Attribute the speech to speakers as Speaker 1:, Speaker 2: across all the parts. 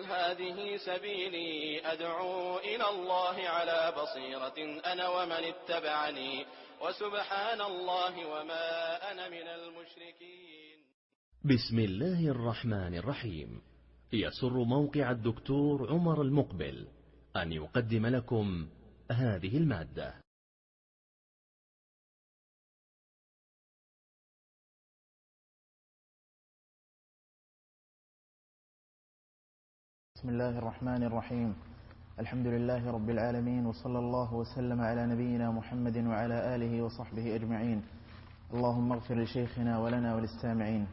Speaker 1: قل هذه سبيلي أدعو إلى الله على بصيرة أنا ومن اتبعني وسبحان الله وما أنا من المشركين.
Speaker 2: بسم الله الرحمن الرحيم. يسر موقع الدكتور عمر المقبل أن يقدم لكم هذه المادة.
Speaker 3: بسم الله الرحمن الرحيم. الحمد لله رب العالمين، وصلى الله وسلم على نبينا محمد وعلى آله وصحبه أجمعين. اللهم اغفر لشيخنا ولنا وللسامعين.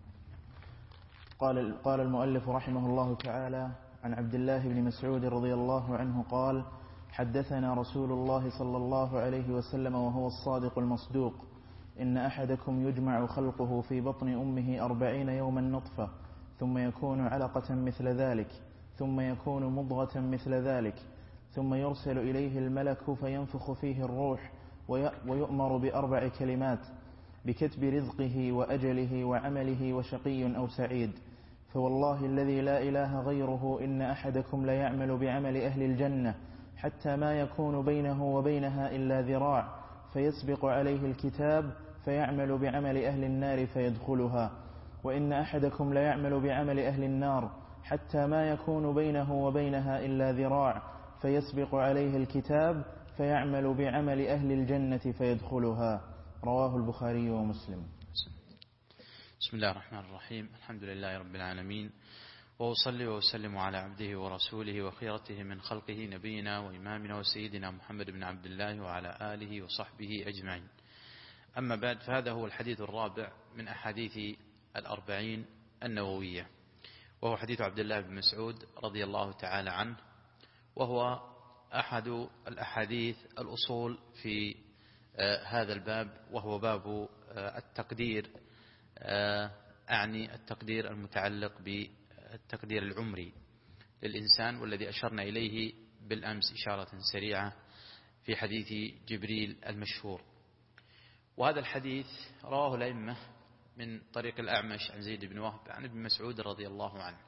Speaker 3: قال المؤلف رحمه الله تعالى: عن عبد الله بن مسعود رضي الله عنه قال: حدثنا رسول الله صلى الله عليه وسلم وهو الصادق المصدوق: إن أحدكم يجمع خلقه في بطن أمه 40 يوما نطفة، ثم يكون علقة مثل ذلك، ثم يكون مضغة مثل ذلك، ثم يرسل إليه الملك فينفخ فيه الروح، ويؤمر ب4 كلمات: بكتب رزقه وأجله وعمله وشقي أو سعيد. فوالله الذي لا إله غيره إن أحدكم ليعمل بعمل أهل الجنة حتى ما يكون بينه وبينها إلا ذراع، فيسبق عليه الكتاب فيعمل بعمل أهل النار فيدخلها، وإن أحدكم ليعمل بعمل أهل النار حتى ما يكون بينه وبينها إلا ذراع، فيسبق عليه الكتاب فيعمل بعمل أهل الجنة فيدخلها. رواه البخاري ومسلم.
Speaker 4: بسم الله الرحمن الرحيم. الحمد لله رب العالمين، وأصلي وأسلم على عبده ورسوله وخيرته من خلقه نبينا وإمامنا وسيدنا محمد بن عبد الله وعلى آله وصحبه أجمعين. أما بعد، فهذا هو الحديث الرابع من أحاديث 40 النووية، وهو حديث عبد الله بن مسعود رضي الله تعالى عنه، وهو أحد الأحاديث الأصول في هذا الباب، وهو باب التقدير، أعني التقدير المتعلق بالتقدير العمري للإنسان، والذي أشرنا إليه بالأمس إشارة سريعة في حديث جبريل المشهور. وهذا الحديث رواه الأئمة من طريق الأعمش عن زيد بن وهب عن ابن مسعود رضي الله عنه.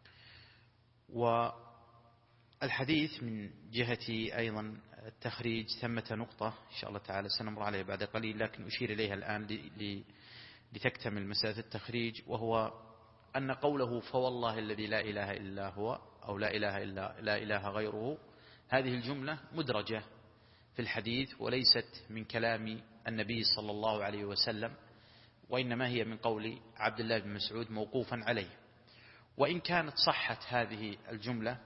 Speaker 4: والحديث من جهة أيضا التخريج ثمة نقطة إن شاء الله تعالى سنمر عليها بعد قليل، لكن أشير إليها الآن لتكتمل مسألة التخريج، وهو أن قوله فوالله الذي لا إله إلا هو، أو لا إله غيره، هذه الجملة مدرجة في الحديث وليست من كلام النبي صلى الله عليه وسلم، وإنما هي من قول عبد الله بن مسعود موقوفا عليه. وإن كانت صحت هذه الجملة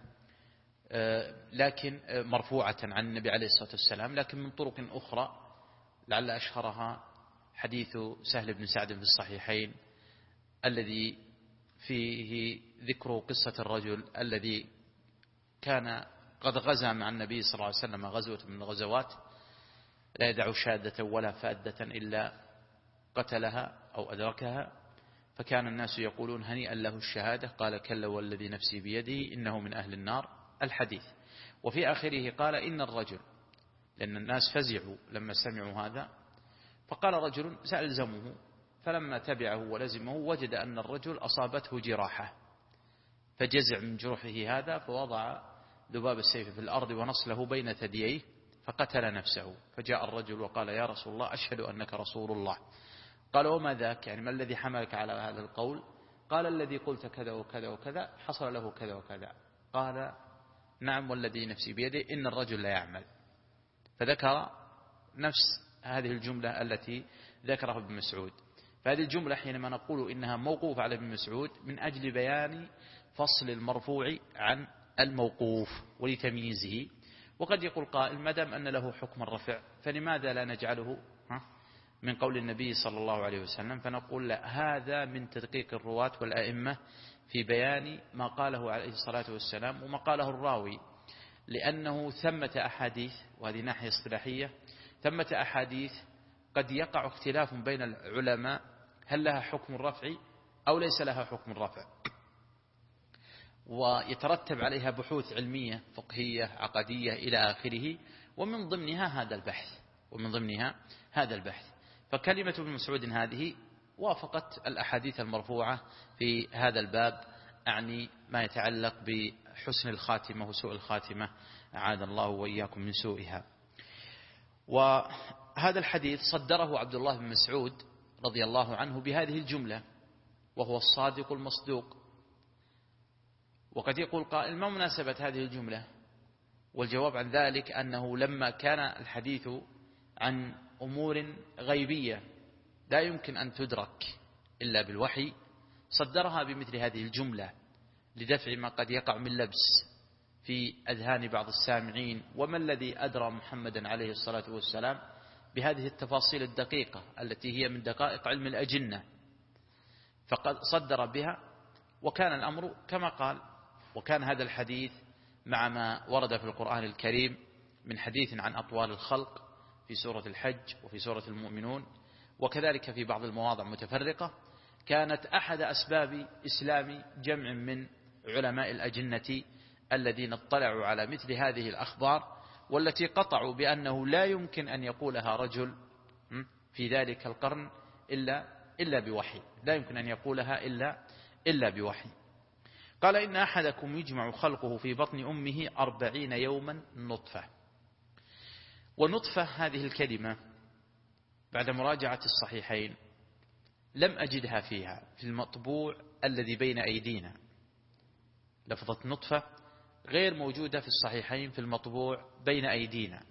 Speaker 4: لكن مرفوعة عن النبي عليه الصلاة والسلام، لكن من طرق أخرى، لعل أشهرها حديث سهل بن سعد في الصحيحين الذي فيه ذكر قصة الرجل الذي كان قد غزا مع النبي صلى الله عليه وسلم غزوة من الغزوات، لا يدع شادة ولا فادة إلا قتلها أو أدركها، فكان الناس يقولون هنيئا له الشهادة، قال كلا والذي نفسي بيده إنه من أهل النار الحديث. وفي آخره قال إن الرجل، لأن الناس فزعوا لما سمعوا هذا، فقال رجل سألزمه، فلما تبعه ولزمه وجد أن الرجل أصابته جراحة، فجزع من جرحه هذا، فوضع ذباب السيف في الأرض ونصله بين ثدييه فقتل نفسه. فجاء الرجل وقال يا رسول الله أشهد أنك رسول الله. قال وما ذاك، يعني ما الذي حملك على هذا القول؟ قال الذي قلت كذا وكذا وكذا حصل له كذا وكذا. قال نعم والذي نفسي بيده إن الرجل لا يعمل. فذكر نفس هذه الجملة التي ذكرها ابن مسعود. فهذه الجملة حينما نقول إنها موقوفة على ابن مسعود من أجل بيان فصل المرفوع عن الموقوف ولتمييزه. وقد يقول قائل ما دام أن له حكم الرفع فلماذا لا نجعله من قول النبي صلى الله عليه وسلم؟ فنقول لا، هذا من تدقيق الرواة والأئمة في بيان ما قاله عليه الصلاة والسلام وما قاله الراوي، لأنه ثمة أحاديث، وهذه ناحية اصطلاحية، ثمة أحاديث قد يقع اختلاف بين العلماء هل لها حكم الرفع أو ليس لها حكم الرفع، ويترتب عليها بحوث علمية فقهية عقدية إلى آخره، ومن ضمنها هذا البحث. فكلمة ابن مسعود هذه وافقت الأحاديث المرفوعة في هذا الباب أعني ما يتعلق بحسن الخاتمة وسوء الخاتمة، أعاذ الله وإياكم من سوءها. وهذا الحديث صدره عبد الله بن مسعود رضي الله عنه بهذه الجملة: وهو الصادق المصدوق. وقد يقول قائل: ما مناسبة هذه الجملة؟ والجواب عن ذلك أنه لما كان الحديث عن أمور غيبية لا يمكن أن تدرك إلا بالوحي، صدرها بمثل هذه الجملة لدفع ما قد يقع من لبس في أذهان بعض السامعين. وما الذي أدرى محمدا عليه الصلاة والسلام بهذه التفاصيل الدقيقة التي هي من دقائق علم الأجنة؟ فقد صدر بها، وكان الأمر كما قال. وكان هذا الحديث مع ما ورد في القرآن الكريم من حديث عن أطوال الخلق في سورة الحج وفي سورة المؤمنون، وكذلك في بعض المواضع متفرقة، كانت أحد أسباب إسلام جمع من علماء الأجنة الذين اطلعوا على مثل هذه الأخبار، والتي قطعوا بأنه لا يمكن أن يقولها رجل في ذلك القرن إلا بوحي، لا يمكن أن يقولها إلا بوحي. قال: إن أحدكم يجمع خلقه في بطن أمه 40 يوما نطفة. ونطفة هذه الكلمة بعد مراجعة الصحيحين لم أجدها فيها في المطبوع الذي بين أيدينا. لفظة نطفة غير موجودة في الصحيحين في المطبوع بين أيدينا.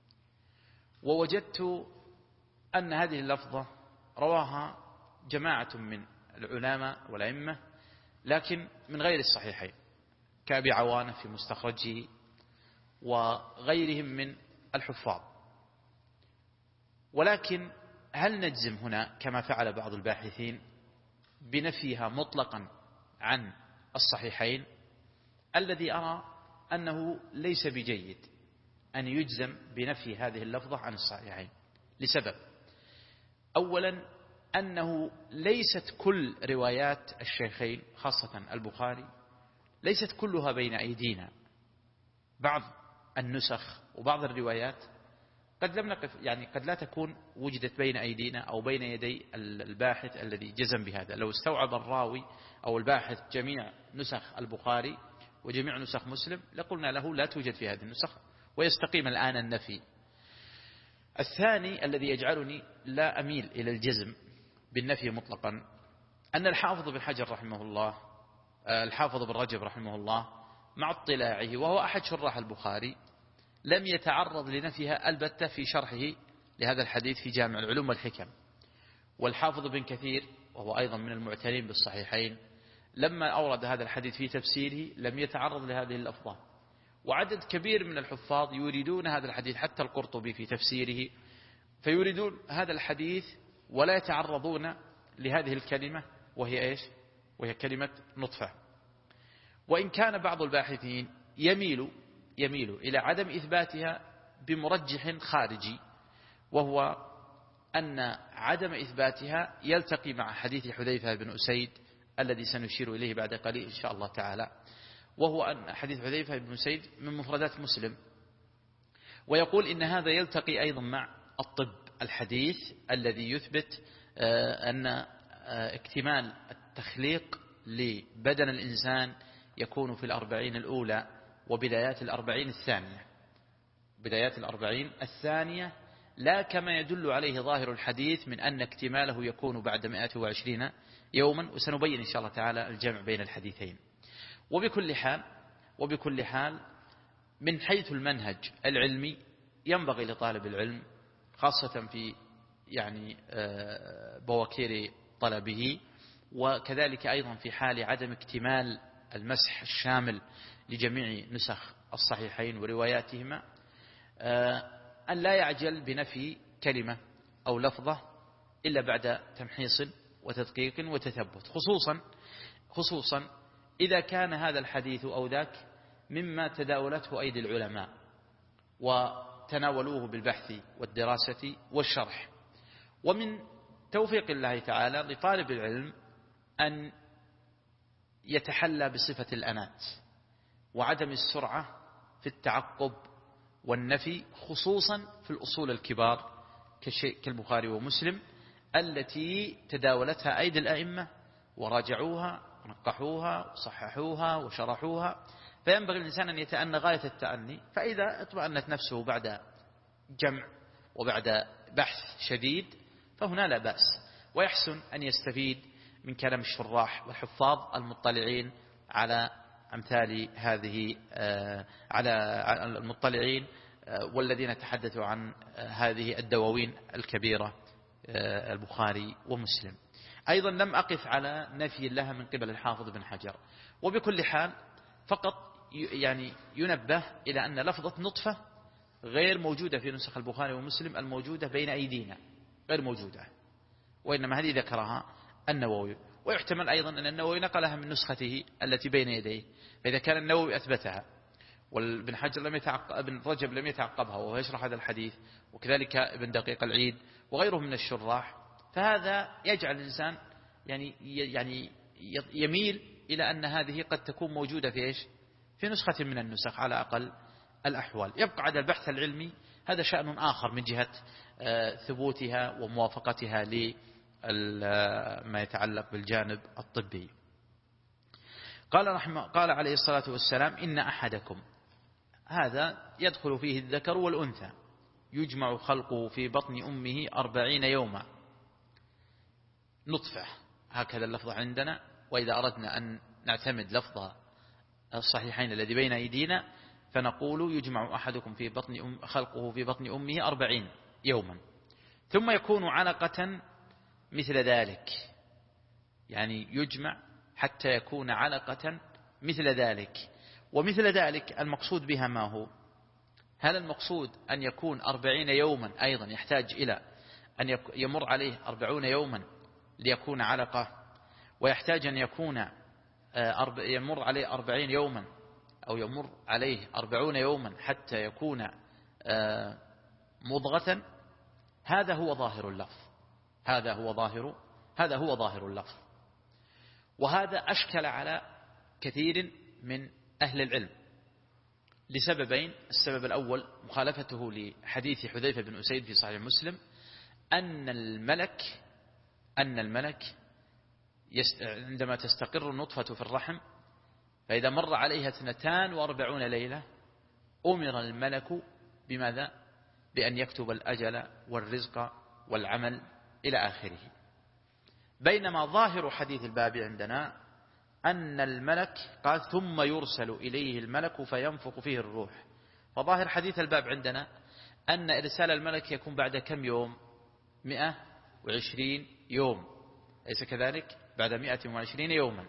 Speaker 4: ووجدت أن هذه اللفظة رواها جماعة من العلماء والأئمة لكن من غير الصحيحين، كأبي عوانة في مستخرجه وغيرهم من الحفاظ. ولكن هل نجزم هنا كما فعل بعض الباحثين بنفيها مطلقا عن الصحيحين؟ الذي أرى أنه ليس بجيد أن يجزم بنفي هذه اللفظة عن الصحيحين لسبب: أولا أنه ليست كل روايات الشيخين خاصة البخاري ليست كلها بين أيدينا. بعض النسخ وبعض الروايات قد لم نقف، يعني قد لا تكون وجدت بين أيدينا أو بين يدي الباحث الذي جزم بهذا. لو استوعب الراوي أو الباحث جميع نسخ البخاري وجميع نسخ مسلم لقلنا له لا توجد في هذه النسخ، ويستقيم الآن النفي. الثاني الذي يجعلني لا أميل إلى الجزم بالنفي مطلقا أن الحافظ بن حجر رحمه الله، الحافظ بن رجب رحمه الله، مع اطلاعه وهو أحد شراح البخاري لم يتعرض لنفيها البتة في شرحه لهذا الحديث في جامع العلوم والحكم. والحافظ بن كثير وهو أيضا من المعتنين بالصحيحين لما أورد هذا الحديث في تفسيره لم يتعرض لهذه اللفظة. وعدد كبير من الحفاظ يريدون هذا الحديث، حتى القرطبي في تفسيره، فيريدون هذا الحديث ولا يتعرضون لهذه الكلمة وهي إيش؟ وهي كلمة نطفة. وإن كان بعض الباحثين يميل إلى عدم إثباتها بمرجح خارجي، وهو أن عدم إثباتها يلتقي مع حديث حذيفة بن أسيد الذي سنشير إليه بعد قليل إن شاء الله تعالى، وهو أن حديث حذيفة بن أسيد من مفردات مسلم. ويقول إن هذا يلتقي أيضا مع الطب الحديث الذي يثبت أن اكتمال التخليق لبدن الإنسان يكون في 40 الأولى وبدايات 40 الثانية. بدايات 40 الثانية لا كما يدل عليه ظاهر الحديث من أن اكتماله يكون بعد 120 يوما، وسنبين إن شاء الله تعالى الجمع بين الحديثين. وبكل حال من حيث المنهج العلمي ينبغي لطالب العلم خاصة في يعني بواكير طلبه، وكذلك أيضا في حال عدم اكتمال المسح الشامل لجميع نسخ الصحيحين ورواياتهما، أن لا يعجل بنفي كلمة أو لفظة إلا بعد تمحيص وتدقيق وتثبت، خصوصا إذا كان هذا الحديث أو ذاك مما تداولته أيدي العلماء وتناولوه بالبحث والدراسة والشرح. ومن توفيق الله تعالى لطالب العلم أن يتحلى بصفة الأنات وعدم السرعة في التعقب والنفي، خصوصا في الأصول الكبار كالبخاري ومسلم التي تداولتها أيدي الأئمة وراجعوها نقحوها وصححوها وشرحوها، فينبغي الإنسان أن يتأنى غاية التأني. فإذا اطمأنت نفسه بعد جمع وبعد بحث شديد فهنا لا بأس، ويحسن أن يستفيد من كلام الشراح والحفاظ المطلعين على أمثال هذه، على المطلعين والذين تحدثوا عن هذه الدواوين الكبيرة البخاري ومسلم. أيضا لم أقف على نفي لها من قبل الحافظ بن حجر. وبكل حال فقط يعني ينبه إلى أن لفظة نطفة غير موجودة في نسخ البخاري ومسلم الموجودة بين أيدينا، غير موجودة، وإنما هذه ذكرها النووي. ويحتمل أيضا أن النووي نقلها من نسخته التي بين يديه، فإذا كان النووي أثبتها وابن حجر ابن رجب لم يتعقبها وهو يشرح هذا الحديث، وكذلك ابن دقيق العيد وغيره من الشراح، فهذا يجعل الإنسان يعني يميل إلى أن هذه قد تكون موجودة في إيش؟ في نسخة من النسخ على أقل الأحوال. يبقى على البحث العلمي هذا شأن آخر من جهة ثبوتها وموافقتها لما يتعلق بالجانب الطبي. قال عليه الصلاة والسلام: إن أحدكم، هذا يدخل فيه الذكر والأنثى، يجمع خلقه في بطن أمه 40 يوما. نطفة، هكذا اللفظ عندنا. وإذا أردنا أن نعتمد لفظ الصحيحين الذي بين أيدينا فنقول: يجمع أحدكم في بطن خلقه في بطن أمه 40 يوما، ثم يكون علقة مثل ذلك. يعني يجمع حتى يكون علقة مثل ذلك. ومثل ذلك المقصود بها ما هو؟ هل المقصود أن يكون 40 يوما أيضا يحتاج إلى أن يمر عليه 40 يوما ليكون علقة، ويحتاج أن يكون يمر عليه 40 يوما أو يمر عليه 40 يوما حتى يكون مضغة؟ هذا هو ظاهر اللفظ، هذا هو ظاهر اللفظ. وهذا أشكل على كثير من أهل العلم لسببين: السبب الأول مخالفته لحديث حذيفة بن أسيد في صحيح مسلم أن الملك عندما تستقر النطفة في الرحم فإذا مر عليها 42 ليلة أمر الملك بماذا؟ بأن يكتب الأجل والرزق والعمل إلى آخره. بينما ظاهر حديث الباب عندنا أن الملك قال: ثم يرسل إليه الملك فينفخ فيه الروح. فظاهر حديث الباب عندنا أن إرسال الملك يكون بعد كم يوم؟ 120 يوم، أليس كذلك؟ بعد 120 يوما.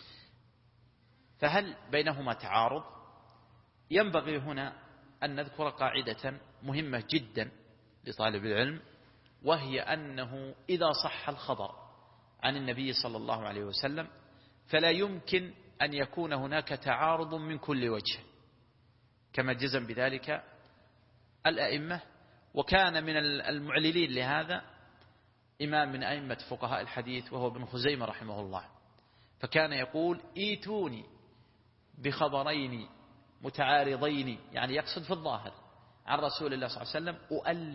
Speaker 4: فهل بينهما تعارض؟ ينبغي هنا أن نذكر قاعدة مهمة جدا لطالب العلم، وهي أنه إذا صح الخبر عن النبي صلى الله عليه وسلم فلا يمكن أن يكون هناك تعارض من كل وجه، كما جزم بذلك الأئمة. وكان من المعللين لهذا إمام من أئمة فقهاء الحديث وهو ابن خزيمة رحمه الله، فكان يقول: إيتوني بخبرين متعارضين، يعني يقصد في الظاهر عن رسول الله صلى الله عليه وسلم،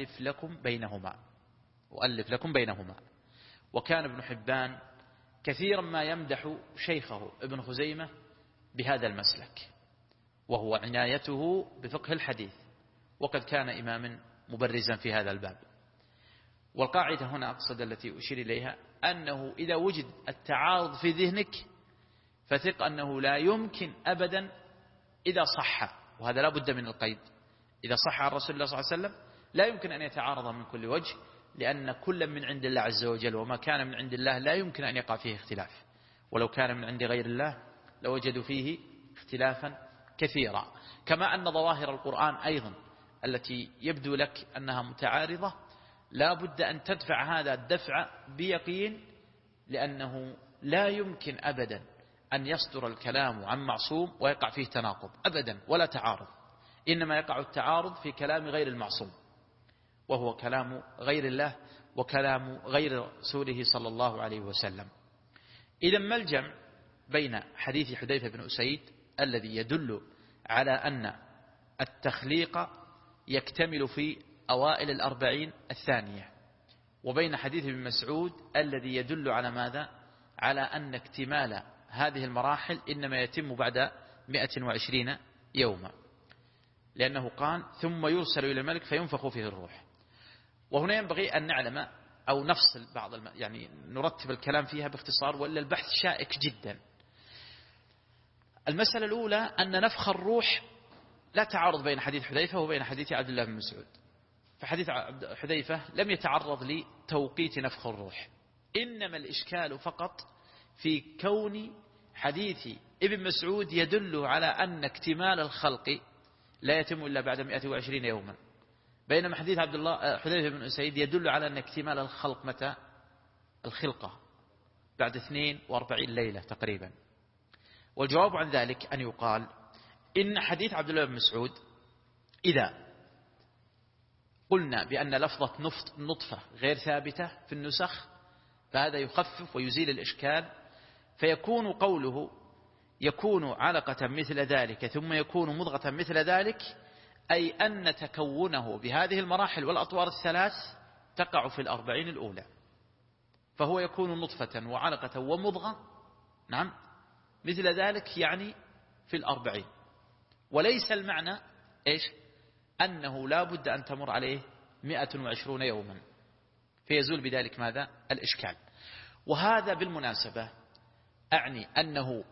Speaker 4: أؤلف لكم بينهما. وكان ابن حبان كثيرا ما يمدح شيخه ابن خزيمة بهذا المسلك، وهو عنايته بفقه الحديث، وقد كان إماما مبرزا في هذا الباب. والقاعدة هنا أقصد التي أشير إليها أنه إذا وجد التعارض في ذهنك فثق أنه لا يمكن أبدا إذا صح، وهذا لا بد من القيد، إذا صح عن رسول الله صلى الله عليه وسلم لا يمكن أن يتعارض من كل وجه، لأن كل من عند الله عز وجل، وما كان من عند الله لا يمكن أن يقع فيه اختلاف، ولو كان من عند غير الله لوجدوا فيه اختلافا كثيرا. كما أن ظواهر القرآن أيضا التي يبدو لك أنها متعارضة لا بد أن تدفع هذا الدفع بيقين، لأنه لا يمكن أبدا أن يصدر الكلام عن معصوم ويقع فيه تناقض أبدا ولا تعارض، إنما يقع التعارض في كلام غير المعصوم، وهو كلام غير الله وكلام غير رسوله صلى الله عليه وسلم. إذا ما الجمع بين حديث حذيفة بن أسيد الذي يدل على أن التخليق يكتمل في أوائل 40 الثانية، وبين حديث ابن مسعود الذي يدل على ماذا؟ على أن اكتمال هذه المراحل إنما يتم بعد 120 يوما، لأنه قال ثم يرسل إلى الملك فينفخ فيه الروح. وهنا ينبغي أن نعلم أو نفصل بعض يعني نرتب الكلام فيها باختصار، وإلا البحث شائك جدا. المسألة الأولى أن نفخ الروح لا تعارض بين حديث حذيفة وبين حديث عبد الله بن مسعود. فحديث حذيفة لم يتعرض لتوقيت نفخ الروح، إنما الإشكال فقط في كون حديث ابن مسعود يدل على أن اكتمال الخلق لا يتم إلا بعد 120 يوما، بينما حديث حذيفة بن أسيد يدل على أن اكتمال الخلق متى؟ الخلقة بعد 42 ليلة تقريبا. والجواب عن ذلك أن يقال إن حديث عبد الله بن مسعود إذا قلنا بأن لفظة نطفة غير ثابتة في النسخ فهذا يخفف ويزيل الإشكال، فيكون قوله يكون علقة مثل ذلك ثم يكون مضغة مثل ذلك، أي أن تكونه بهذه المراحل والأطوار الثلاث تقع في 40 الأولى، فهو يكون نطفة وعلقة ومضغة، نعم مثل ذلك يعني في 40. وليس المعنى إيش؟ أنه لا بد أن تمر عليه 120 يوما، فيزول بذلك ماذا؟ الإشكال. وهذا بالمناسبة أعني أنه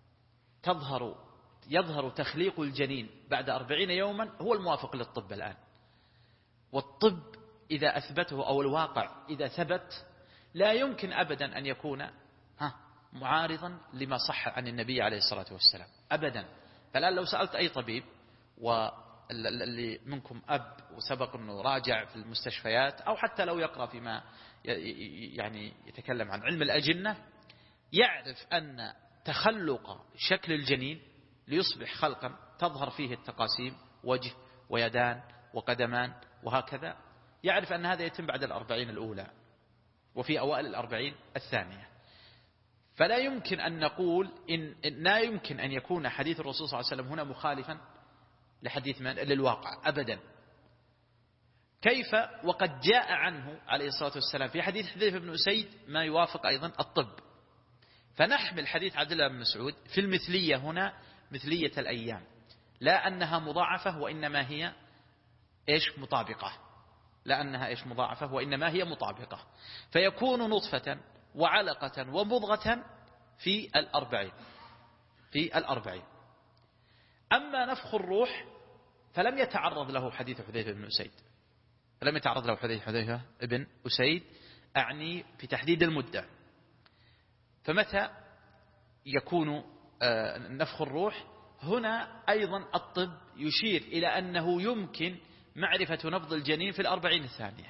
Speaker 4: يظهر تخليق الجنين بعد 40 يوما هو الموافق للطب الآن. والطب إذا أثبته أو الواقع إذا ثبت لا يمكن أبدا أن يكون معارضا لما صح عن النبي عليه الصلاة والسلام أبدا. فالآن لو سألت أي طبيب، واللي منكم أب وسبق أنه راجع في المستشفيات أو حتى لو يقرأ فيما يعني يتكلم عن علم الأجنة، يعرف أن تخلق شكل الجنين ليصبح خلقا تظهر فيه التقاسيم وجه ويدان وقدمان وهكذا، يعرف أن هذا يتم بعد 40 الأولى وفي أوائل 40 الثانية. فلا يمكن أن نقول لا يمكن أن يكون حديث الرسول صلى الله عليه وسلم هنا مخالفا لحديث للواقع أبدا. كيف وقد جاء عنه عليه الصلاة والسلام في حديث حذيفة بن أسيد ما يوافق أيضا الطب. فنحمل حديث عبد الله بن مسعود في المثلية هنا مثلية الأيام، لا أنها مضاعفة وإنما هي إيش؟ مطابقة. لا أنها إيش؟ مضاعفة وإنما هي مطابقة. فيكون نطفة وعلقة ومضغة في 40 في 40. أما نفخ الروح فلم يتعرض له حديث حذيفة بن أسيد، فلم يتعرض له حديث حذيفة بن أسيد أعني في تحديد المدة. فمتى يكون نفخ الروح؟ هنا أيضا الطب يشير إلى أنه يمكن معرفة نبض الجنين في 40 الثانية.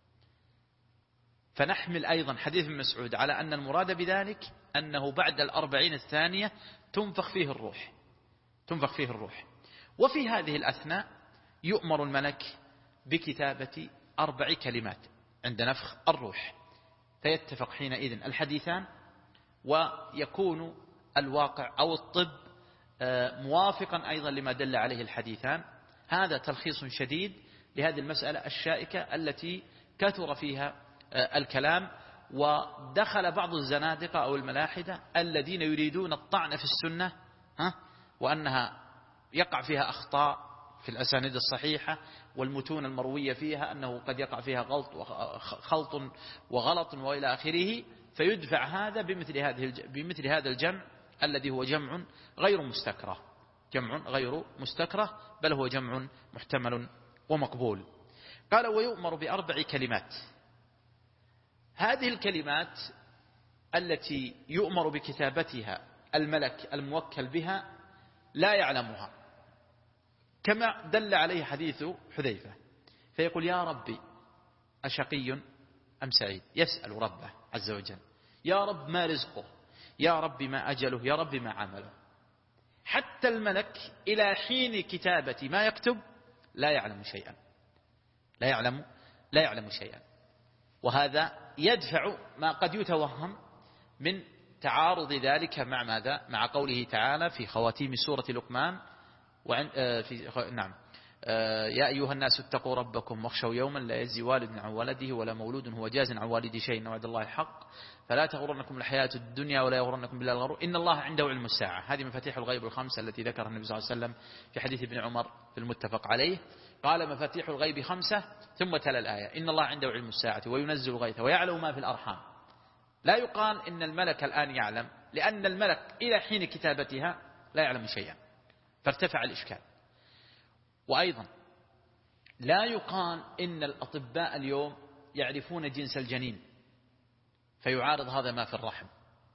Speaker 4: فنحمل أيضا حديث ابن مسعود على أن المراد بذلك أنه بعد 40 الثانية تنفخ فيه الروح. وفي هذه الأثناء يؤمر الملك بكتابة 4 كلمات عند نفخ الروح، فيتفق حينئذ الحديثان، ويكون الواقع أو الطب موافقا أيضا لما دل عليه الحديثان. هذا تلخيص شديد لهذه المسألة الشائكة التي كثر فيها الكلام، ودخل بعض الزنادقة أو الملاحدة الذين يريدون الطعن في السنة وأنها يقع فيها أخطاء في الأسانيد الصحيحة والمتون المروية فيها، أنه قد يقع فيها خلط وغلط وإلى آخره، فيدفع هذا بمثل هذا الجمع الذي هو جمع غير مستكره، بل هو جمع محتمل ومقبول. قال ويؤمر ب4 كلمات. هذه الكلمات التي يؤمر بكتابتها الملك الموكل بها لا يعلمها، كما دل عليه حديث حذيفة، فيقول يا ربي أشقي أم سعيد؟ يسأل ربه عز وجل يا رب ما رزقه، يا رب ما أجله، يا رب ما عمله. حتى الملك إلى حين كتابة ما يكتب لا يعلم شيئا. وهذا يدفع ما قد يتوهم من تعارض ذلك مع ماذا؟ مع قوله تعالى في خواتيم سورة لقمان يا أيها الناس اتقوا ربكم واخشوا يوما لا يجزي والد عن ولده ولا مولود هو جاز عن والده شيء إن وعد الله حق فلا تغرنكم الحياة الدنيا ولا يغرنكم بالله الغرور إن الله عنده علم الساعة. هذه مفاتيح الغيب الخمسة التي ذكرها النبي صلى الله عليه وسلم في حديث ابن عمر في المتفق عليه. قال مفاتيح الغيب 5 ثم تلا الآية إن الله عنده علم الساعة وينزل الغيث ويعلم ما في الأرحام. لا يقال إن الملك الآن يعلم، لأن الملك إلى حين كتابتها لا يعلم شيئا، فارتفع الإشكال. وأيضا لا يقال إن الأطباء اليوم يعرفون جنس الجنين فيعارض هذا ما في الرحم،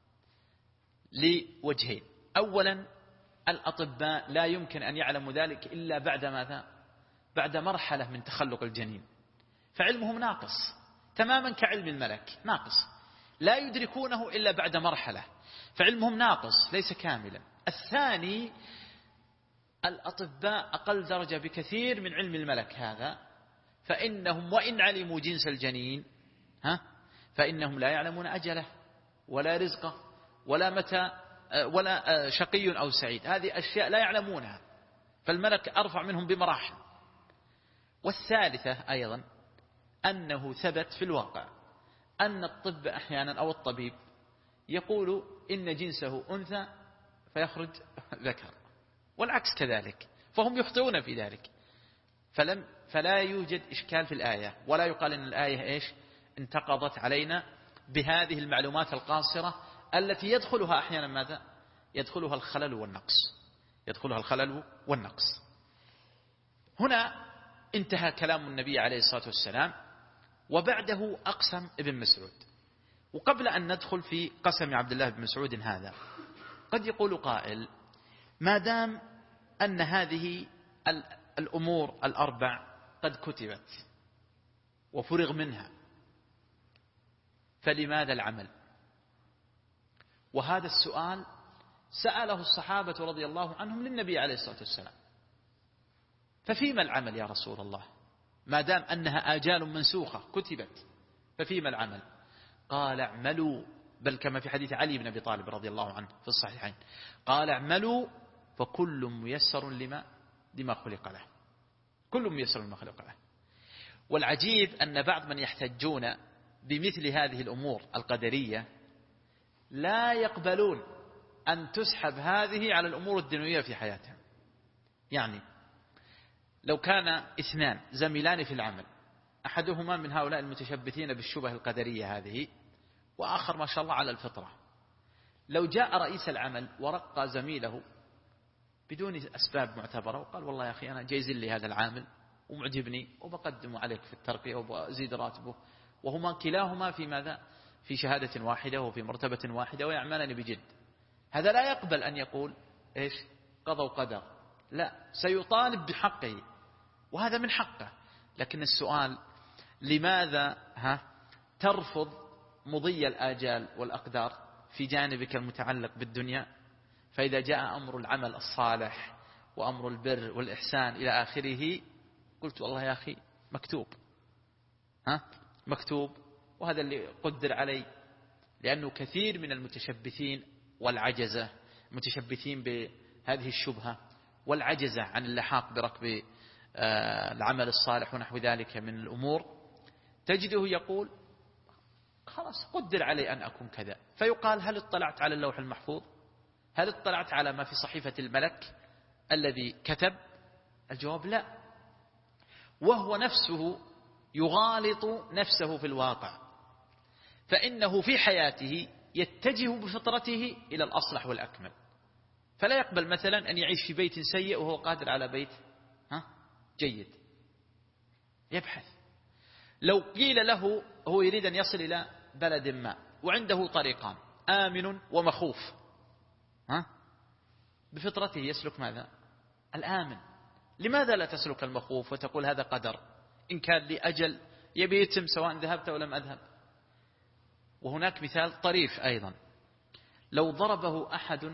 Speaker 4: لوجهين. أولا الأطباء لا يمكن أن يعلموا ذلك إلا بعد ماذا؟ بعد مرحلة من تخلق الجنين، فعلمهم ناقص تماما كعلم الملك، ناقص، لا يدركونه إلا بعد مرحلة، فعلمهم ناقص ليس كاملا. الثاني الأطباء أقل درجة بكثير من علم الملك هذا، فإنهم وإن علموا جنس الجنين فإنهم لا يعلمون أجله ولا رزقه ولا متى ولا شقي أو سعيد، هذه أشياء لا يعلمونها، فالملك أرفع منهم بمراحل. والثالثة أيضا أنه ثبت في الواقع أن الطب أحيانا أو الطبيب يقول إن جنسه أنثى فيخرج ذكر، والعكس كذلك، فهم يخطئون في ذلك. فلا يوجد إشكال في الآية، ولا يقال إن الآية انتقضت علينا بهذه المعلومات القاصرة التي يدخلها أحيانا ماذا؟ يدخلها الخلل والنقص، يدخلها الخلل والنقص. هنا انتهى كلام النبي عليه الصلاة والسلام، وبعده أقسم ابن مسعود. وقبل أن ندخل في قسم عبد الله بن مسعود هذا، قد يقول قائل ما دام أن هذه الأمور الأربع قد كتبت وفرغ منها فلماذا العمل؟ وهذا السؤال سأله الصحابة رضي الله عنهم للنبي عليه الصلاة والسلام، ففيما العمل يا رسول الله؟ ما دام أنها آجال منسوخة كتبت ففيما العمل؟ قال اعملوا، بل كما في حديث علي بن أبي طالب رضي الله عنه في الصحيحين، قال اعملوا فكل ميسر لما خلق له، كل ميسر لما خلق له. والعجيب أن بعض من يحتجون بمثل هذه الأمور القدرية لا يقبلون أن تسحب هذه على الأمور الدنيوية في حياتهم. يعني لو كان اثنان زميلان في العمل، أحدهما من هؤلاء المتشبثين بالشبه القدرية هذه، وآخر ما شاء الله على الفطرة، لو جاء رئيس العمل ورقى زميله بدون أسباب معتبرة وقال والله يا أخي أنا جايز لي هذا العامل ومعجبني وبقدم عليك في الترقية وبزيد راتبه، وهما كلاهما في ماذا؟ في شهادة واحدة وفي مرتبة واحدة ويعملان بجد، هذا لا يقبل أن يقول إيش قضى وقدر، لا، سيطالب بحقه وهذا من حقه. لكن السؤال لماذا ترفض مضي الآجال والأقدار في جانبك المتعلق بالدنيا، فإذا جاء أمر العمل الصالح وأمر البر والإحسان إلى آخره قلت والله يا أخي مكتوب، مكتوب، وهذا اللي قدر علي. لأنه كثير من المتشبثين والعجزة، متشبثين بهذه الشبهة والعجزة عن اللحاق بركب العمل الصالح ونحو ذلك من الأمور، تجده يقول خلاص قدر علي أن أكون كذا، فيقال هل اطلعت على اللوح المحفوظ؟ هل اطلعت على ما في صحيفة الملك الذي كتب؟ الجواب لا، وهو نفسه يغالط نفسه في الواقع، فإنه في حياته يتجه بفطرته إلى الأصلح والأكمل، فلا يقبل مثلا أن يعيش في بيت سيء وهو قادر على بيت جيد، يبحث. لو قيل له هو يريد أن يصل إلى بلد ما وعنده طريقان آمن ومخوف، بفطرته يسلك ماذا؟ الآمن. لماذا لا تسلك المخوف وتقول هذا قدر، إن كان لي أجل يبي يتم سواء ذهبت أو لم أذهب؟ وهناك مثال طريف أيضا، لو ضربه أحد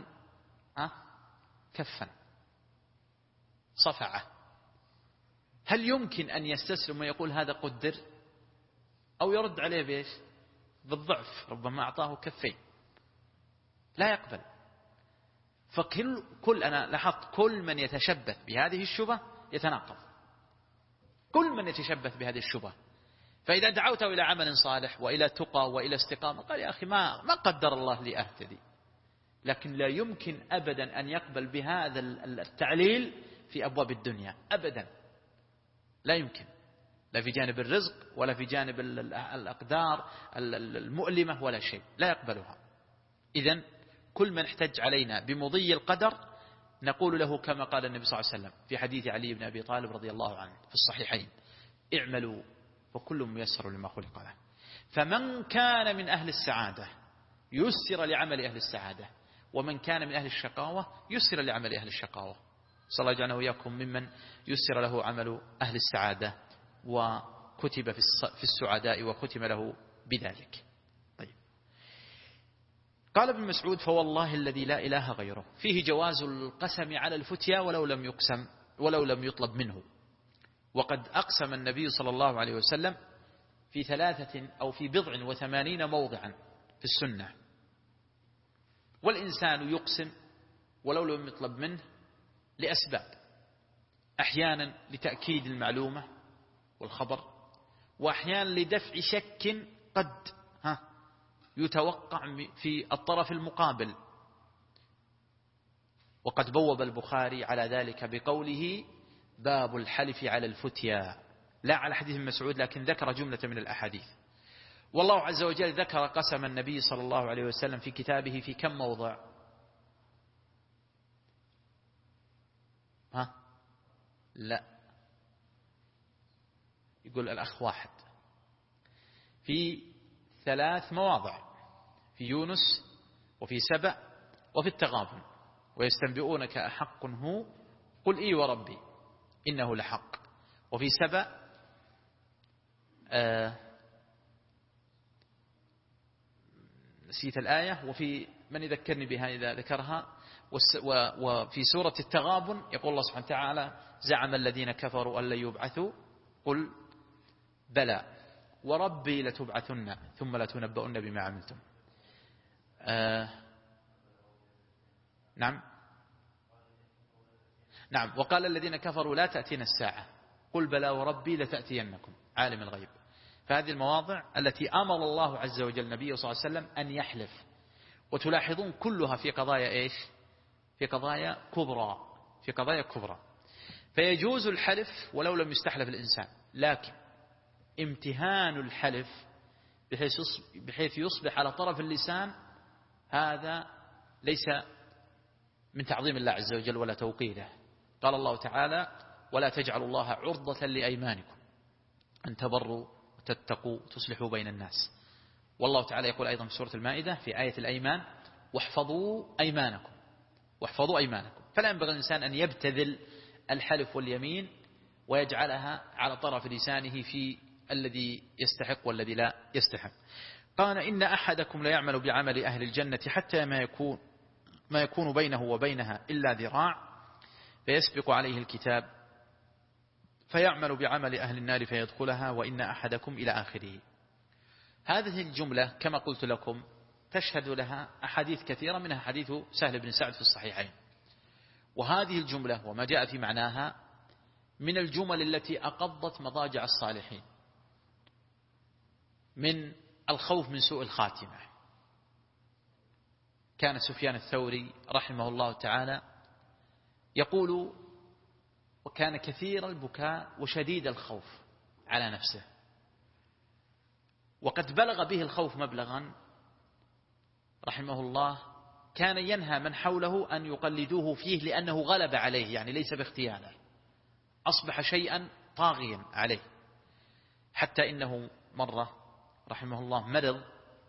Speaker 4: كفا صفعه، هل يمكن أن يستسلم ويقول هذا قدر، أو يرد عليه بإيش؟ بالضعف، ربما أعطاه كفين، لا يقبل. أنا لاحظت كل من يتشبث بهذه الشبهة يتناقض، كل من يتشبث بهذه الشبهة. فإذا دعوته إلى عمل صالح وإلى تقى وإلى استقامة قال يا أخي ما قدر الله لي أهتدي. لكن لا يمكن أبدا أن يقبل بهذا التعليل في أبواب الدنيا أبدا، لا يمكن، لا في جانب الرزق ولا في جانب الأقدار المؤلمة ولا شيء، لا يقبلها. إذن كل من احتج علينا بمضي القدر نقول له كما قال النبي صلى الله عليه وسلم في حديث علي بن أبي طالب رضي الله عنه في الصحيحين: اعملوا فكل ميسر لما خلق له. فمن كان من أهل السعادة يسر لعمل أهل السعادة، ومن كان من أهل الشقاوة يسر لعمل أهل الشقاوة. صلى الله يجعلنا وإياكم ممن يسر له عمل أهل السعادة وكتب في السعداء وختم له بذلك. طيب. قال ابن مسعود: فوالله الذي لا إله غيره. فيه جواز القسم على الفتيا ولو لم يطلب منه. وقد أقسم النبي صلى الله عليه وسلم في 3 أو في 80 موضعا في السنة. والإنسان يقسم ولو لم يطلب منه لأسباب: أحيانا لتأكيد المعلومة والخبر، وأحيانا لدفع شك قد يتوقع في الطرف المقابل. وقد بوب البخاري على ذلك بقوله: باب الحلف على الفتيا، لا على حديث ابن مسعود، لكن ذكر جملة من الأحاديث. والله عز وجل ذكر قسم النبي صلى الله عليه وسلم في كتابه في كم موضع؟ لا، يقول الأخ واحد، في 3 مواضع: في يونس وفي سبأ وفي التغابن. ويستنبئونك أحق هو قل إي وربي إنه لحق. وفي سبأ نسيت الآية، وفي من يذكرني بها إذا ذكرها. وفي سورة التغابن يقول الله سبحانه وتعالى: زعم الذين كفروا أن لن يبعثوا قل بلى وربي لتبعثن ثم لتنبؤن بما عملتم. نعم. وقال الذين كفروا لا تأتينا الساعة قل بلى وربي لتأتينكم عالم الغيب. فهذه المواضع التي أمر الله عز وجل نبيه صلى الله عليه وسلم أن يحلف. وتلاحظون كلها في قضايا إيش؟ في قضايا كبرى. فيجوز الحلف ولو لم يستحلف الإنسان، لكن امتهان الحلف بحيث يصبح على طرف اللسان هذا ليس من تعظيم الله عز وجل ولا توقيره. قال الله تعالى: ولا تجعلوا الله عرضة لأيمانكم أن تبروا وتتقوا وتصلحوا بين الناس. والله تعالى يقول أيضا في سورة المائدة في آية الأيمان: واحفظوا أيمانكم. فلا ينبغي الإنسان أن يبتذل الحلف واليمين ويجعلها على طرف لسانه في الذي يستحق والذي لا يستحق. قال: إن أحدكم لا يعمل بعمل أهل الجنة حتى ما يكون بينه وبينها إلا ذراع فيسبق عليه الكتاب فيعمل بعمل أهل النار فيدخلها وإن أحدكم إلى آخره. هذه الجملة كما قلت لكم تشهد لها أحاديث كثيرة، منها حديث سهل بن سعد في الصحيحين. وهذه الجملة وما جاء في معناها من الجمل التي أقضت مضاجع الصالحين من الخوف من سوء الخاتمة. كان سفيان الثوري رحمه الله تعالى يقول: وكان كثير البكاء وشديد الخوف على نفسه، وقد بلغ به الخوف مبلغا رحمه الله كان ينهى من حوله أن يقلدوه فيه لأنه غلب عليه، يعني ليس باختياره، أصبح شيئا طاغيا عليه. حتى إنه مرة رحمه الله مرض،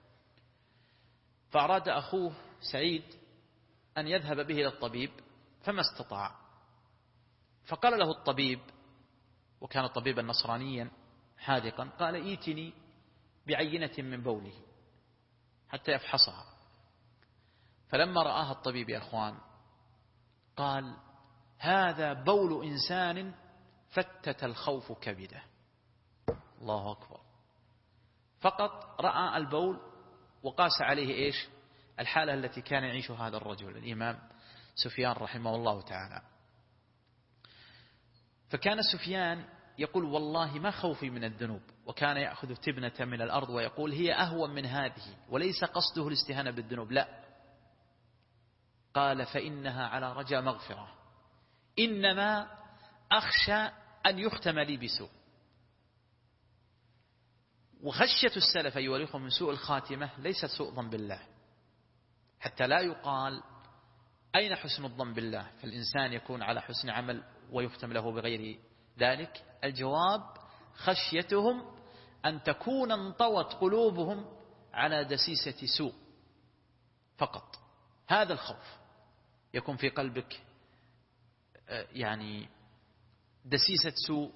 Speaker 4: فأراد أخوه سعيد أن يذهب به إلى الطبيب فما استطاع. فقال له الطبيب، وكان طبيبا نصرانيا حاذقا، قال: ائتني بعينة من بوله حتى يفحصها. فلما رآها الطبيب يا أخوان قال: هذا بول إنسان فتت الخوف كبده. الله أكبر. فقط رأى البول وقاس عليه إيش؟ الحالة التي كان يعيشها هذا الرجل الإمام سفيان رحمه الله تعالى. فكان سفيان يقول والله ما خوفي من الذنوب، وكان يأخذ تبنة من الأرض ويقول هي أهون من هذه، وليس قصده الاستهانة بالذنوب، لا، قال فإنها على رجاء مغفرة، إنما أخشى أن يختم لي بسوء. وخشية السلف أيها الأخوة من سوء الخاتمة ليست سوء ظن بالله، حتى لا يقال أين حسن الظن بالله، فالإنسان يكون على حسن عمل ويختم له بغير ذلك. الجواب خشيتهم أن تكون انطوت قلوبهم على دسيسة سوء فقط، هذا الخوف يكون في قلبك، يعني دسيسة سوء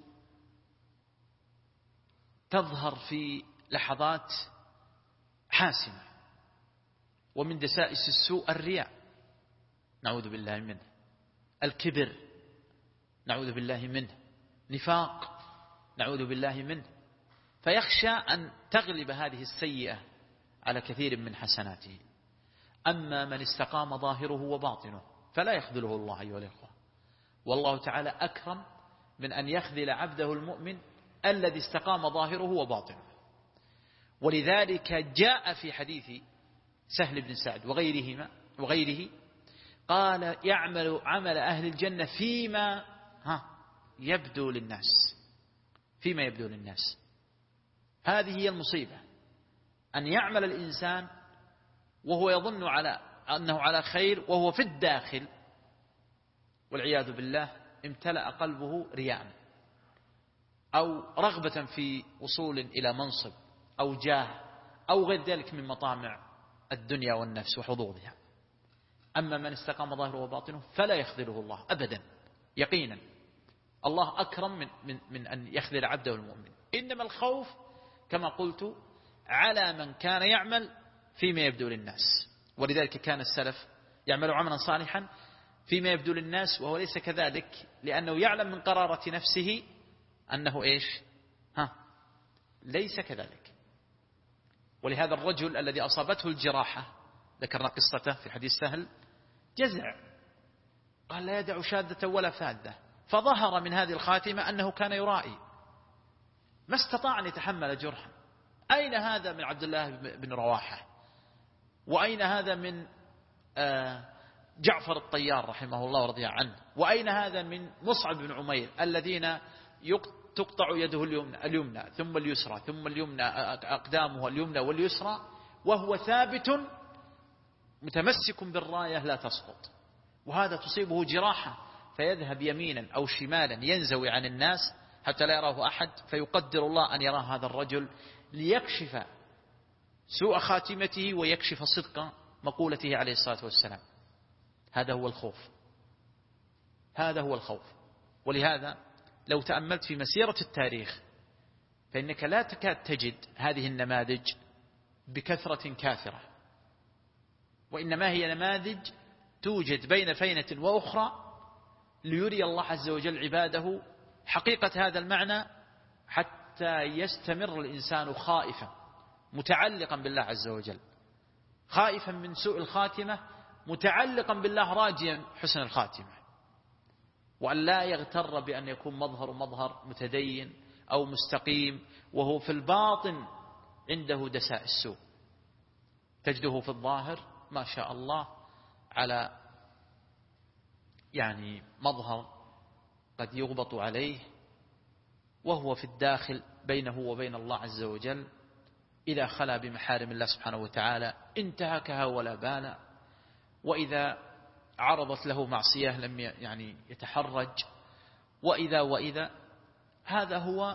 Speaker 4: تظهر في لحظات حاسمة. ومن دسائس السوء الرياء نعوذ بالله منه، الكبر نعوذ بالله منه، نفاق نعوذ بالله منه، فيخشى أن تغلب هذه السيئة على كثير من حسناته. أما من استقام ظاهره وباطنه فلا يخذله الله أيها الأخوة، والله تعالى أكرم من أن يخذل عبده المؤمن الذي استقام ظاهره وباطنه. ولذلك جاء في حديث سهل بن سعد وغيره قال يعمل عمل أهل الجنة فيما يبدو للناس، فيما يبدو للناس. هذه هي المصيبة، أن يعمل الإنسان وهو يظن أنه على خير وهو في الداخل والعياذ بالله امتلأ قلبه رياء أو رغبة في وصول إلى منصب أو جاه أو غير ذلك من مطامع الدنيا والنفس وحظوظها. أما من استقام ظاهره وباطنه فلا يخذله الله أبدا يقينا، الله أكرم من أن يخذل عبده المؤمن. إنما الخوف كما قلت على من كان يعمل فيما يبدو للناس، ولذلك كان السلف يعمل عملا صالحا فيما يبدو للناس وهو ليس كذلك، لأنه يعلم من قرارة نفسه أنه إيش ليس كذلك. ولهذا الرجل الذي أصابته الجراحة ذكرنا قصته في حديث سهل، جزع، قال لا يدع شاذة ولا فاذة، فظهر من هذه الخاتمة أنه كان يرائي، ما استطاع أن يتحمل جرحا. أين هذا من عبد الله بن رواحة؟ وأين هذا من جعفر الطيار رحمه الله ورضي عنه؟ وأين هذا من مصعب بن عمير الذين تقطع يده اليمنى ثم اليسرى ثم اليمنى أقدامه اليمنى واليسرى وهو ثابت متمسك بالراية لا تسقط، وهذا تصيبه جراحة فيذهب يمينا أو شمالا ينزوي عن الناس حتى لا يراه أحد، فيقدر الله أن يراه هذا الرجل ليكشف سوء خاتمته ويكشف صدق مقولته عليه الصلاة والسلام. هذا هو الخوف، هذا هو الخوف. ولهذا لو تأملت في مسيرة التاريخ فإنك لا تكاد تجد هذه النماذج بكثرة كافرة، وإنما هي نماذج توجد بين فينة وأخرى ليري الله عز وجل عباده حقيقة هذا المعنى، حتى يستمر الإنسان خائفا متعلقا بالله عز وجل، خائفا من سوء الخاتمة متعلقا بالله راجيا حسن الخاتمة، وأن لا يغتر بأن يكون مظهر متدين أو مستقيم وهو في الباطن عنده دساء السوء. تجده في الظاهر ما شاء الله على يعني مظهر قد يغبط عليه، وهو في الداخل بينه وبين الله عز وجل إذا خلا بمحارم الله سبحانه وتعالى انتهكها ولا بال، وإذا عرضت له معصية لم يعني يتحرج، وإذا هذا هو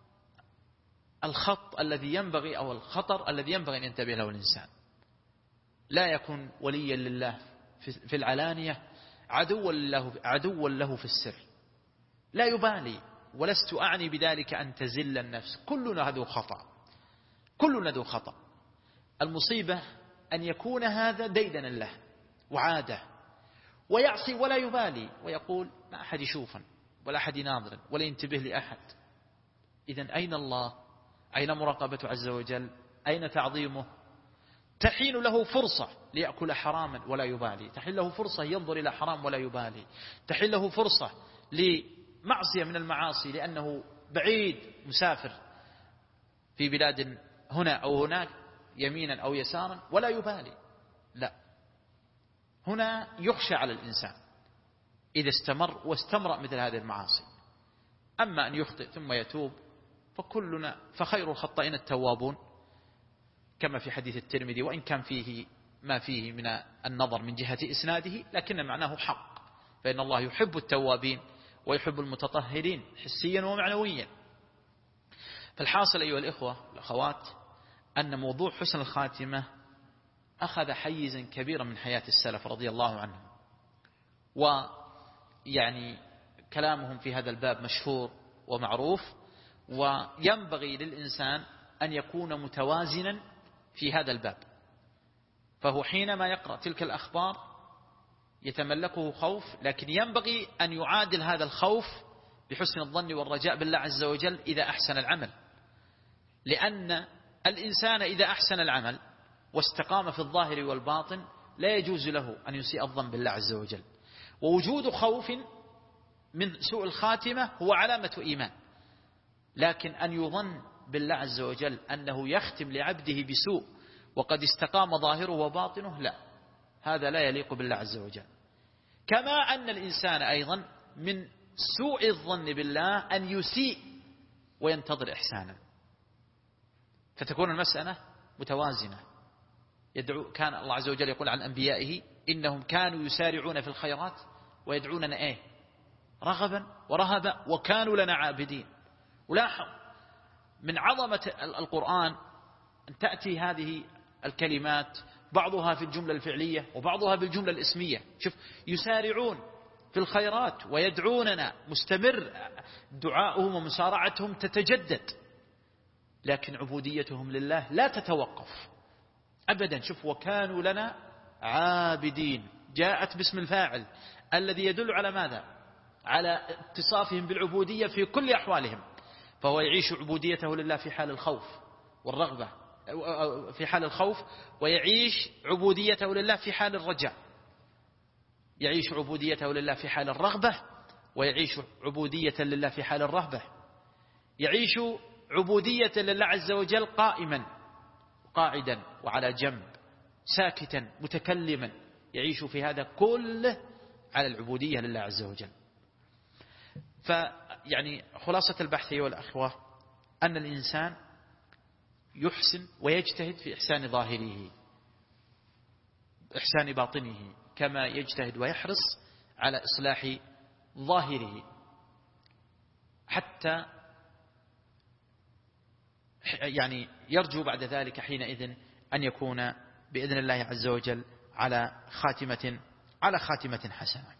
Speaker 4: الخط الذي ينبغي أو الخطر الذي ينبغي أن ينتبه له الإنسان. لا يكون وليا لله في العلانية عدوا له في السر، لا يبالي. ولست أعني بذلك أن تزل النفس، كلنا ذو خطأ. المصيبة أن يكون هذا ديدنا له وعاده، ويعصي ولا يبالي ويقول ما أحد يشوفا ولا أحد يناظر ولا ينتبه لأحد. إذن أين الله؟ أين مراقبته عز وجل؟ أين تعظيمه؟ تحين له فرصة ليأكل حراما ولا يبالي، تحين له فرصة ينظر إلى حرام ولا يبالي، تحين له فرصة لمعصية من المعاصي لأنه بعيد مسافر في بلاد هنا أو هناك يمينا أو يسارا ولا يبالي، لا، هنا يخشى على الإنسان إذا استمر واستمرأ مثل هذه المعاصي. أما أن يخطئ ثم يتوب فخير الخطائين التوابون، كما في حديث الترمذي، وإن كان فيه ما فيه من النظر من جهة إسناده، لكن معناه حق، فإن الله يحب التوابين ويحب المتطهرين حسيا ومعنويا. فالحاصل أيها الإخوة والأخوات أن موضوع حسن الخاتمة أخذ حيزا كبيرا من حياة السلف رضي الله عنهم، ويعني كلامهم في هذا الباب مشهور ومعروف، وينبغي للإنسان أن يكون متوازنا في هذا الباب. فهو حينما يقرأ تلك الأخبار يتملكه خوف، لكن ينبغي أن يعادل هذا الخوف بحسن الظن والرجاء بالله عز وجل إذا أحسن العمل، لأن الإنسان إذا أحسن العمل واستقام في الظاهر والباطن لا يجوز له أن يسيء الظن بالله عز وجل. ووجود خوف من سوء الخاتمة هو علامة إيمان، لكن أن يظن بالله عز وجل أنه يختم لعبده بسوء وقد استقام ظاهره وباطنه، لا، هذا لا يليق بالله عز وجل. كما أن الإنسان أيضا من سوء الظن بالله أن يسيء وينتظر إحسانا، فتكون المسألة متوازنة. كان الله عز وجل يقول عن أنبيائه إنهم كانوا يسارعون في الخيرات ويدعوننا رغبا ورهبا وكانوا لنا عابدين. ولاحظ من عظمة القرآن أن تأتي هذه الكلمات بعضها في الجملة الفعلية وبعضها بالجملة الاسمية. شوف، يسارعون في الخيرات ويدعوننا، مستمر دعاؤهم ومسارعتهم تتجدد، لكن عبوديتهم لله لا تتوقف أبدا. شوف، وكانوا لنا عابدين، جاءت باسم الفاعل الذي يدل على ماذا؟ على اتصافهم بالعبودية في كل أحوالهم. فهو يعيش عبوديته لله في حال الخوف والرغبة، في حال الخوف، ويعيش عبوديته لله في حال الرجاء، يعيش عبوديته لله في حال الرغبة، ويعيش عبودية لله في حال الرهبة، يعيش عبودية لله عز وجل قائما قاعدا وعلى جنب، ساكتا متكلما، يعيش في هذا كله على العبودية لله عز وجل. فيعني خلاصة البحث أيها الأخوة أن الإنسان يحسن ويجتهد في إحسان ظاهره، إحسان باطنه، كما يجتهد ويحرص على إصلاح ظاهره، حتى يعني يرجو بعد ذلك حينئذ أن يكون بإذن الله عز وجل على خاتمة حسنة.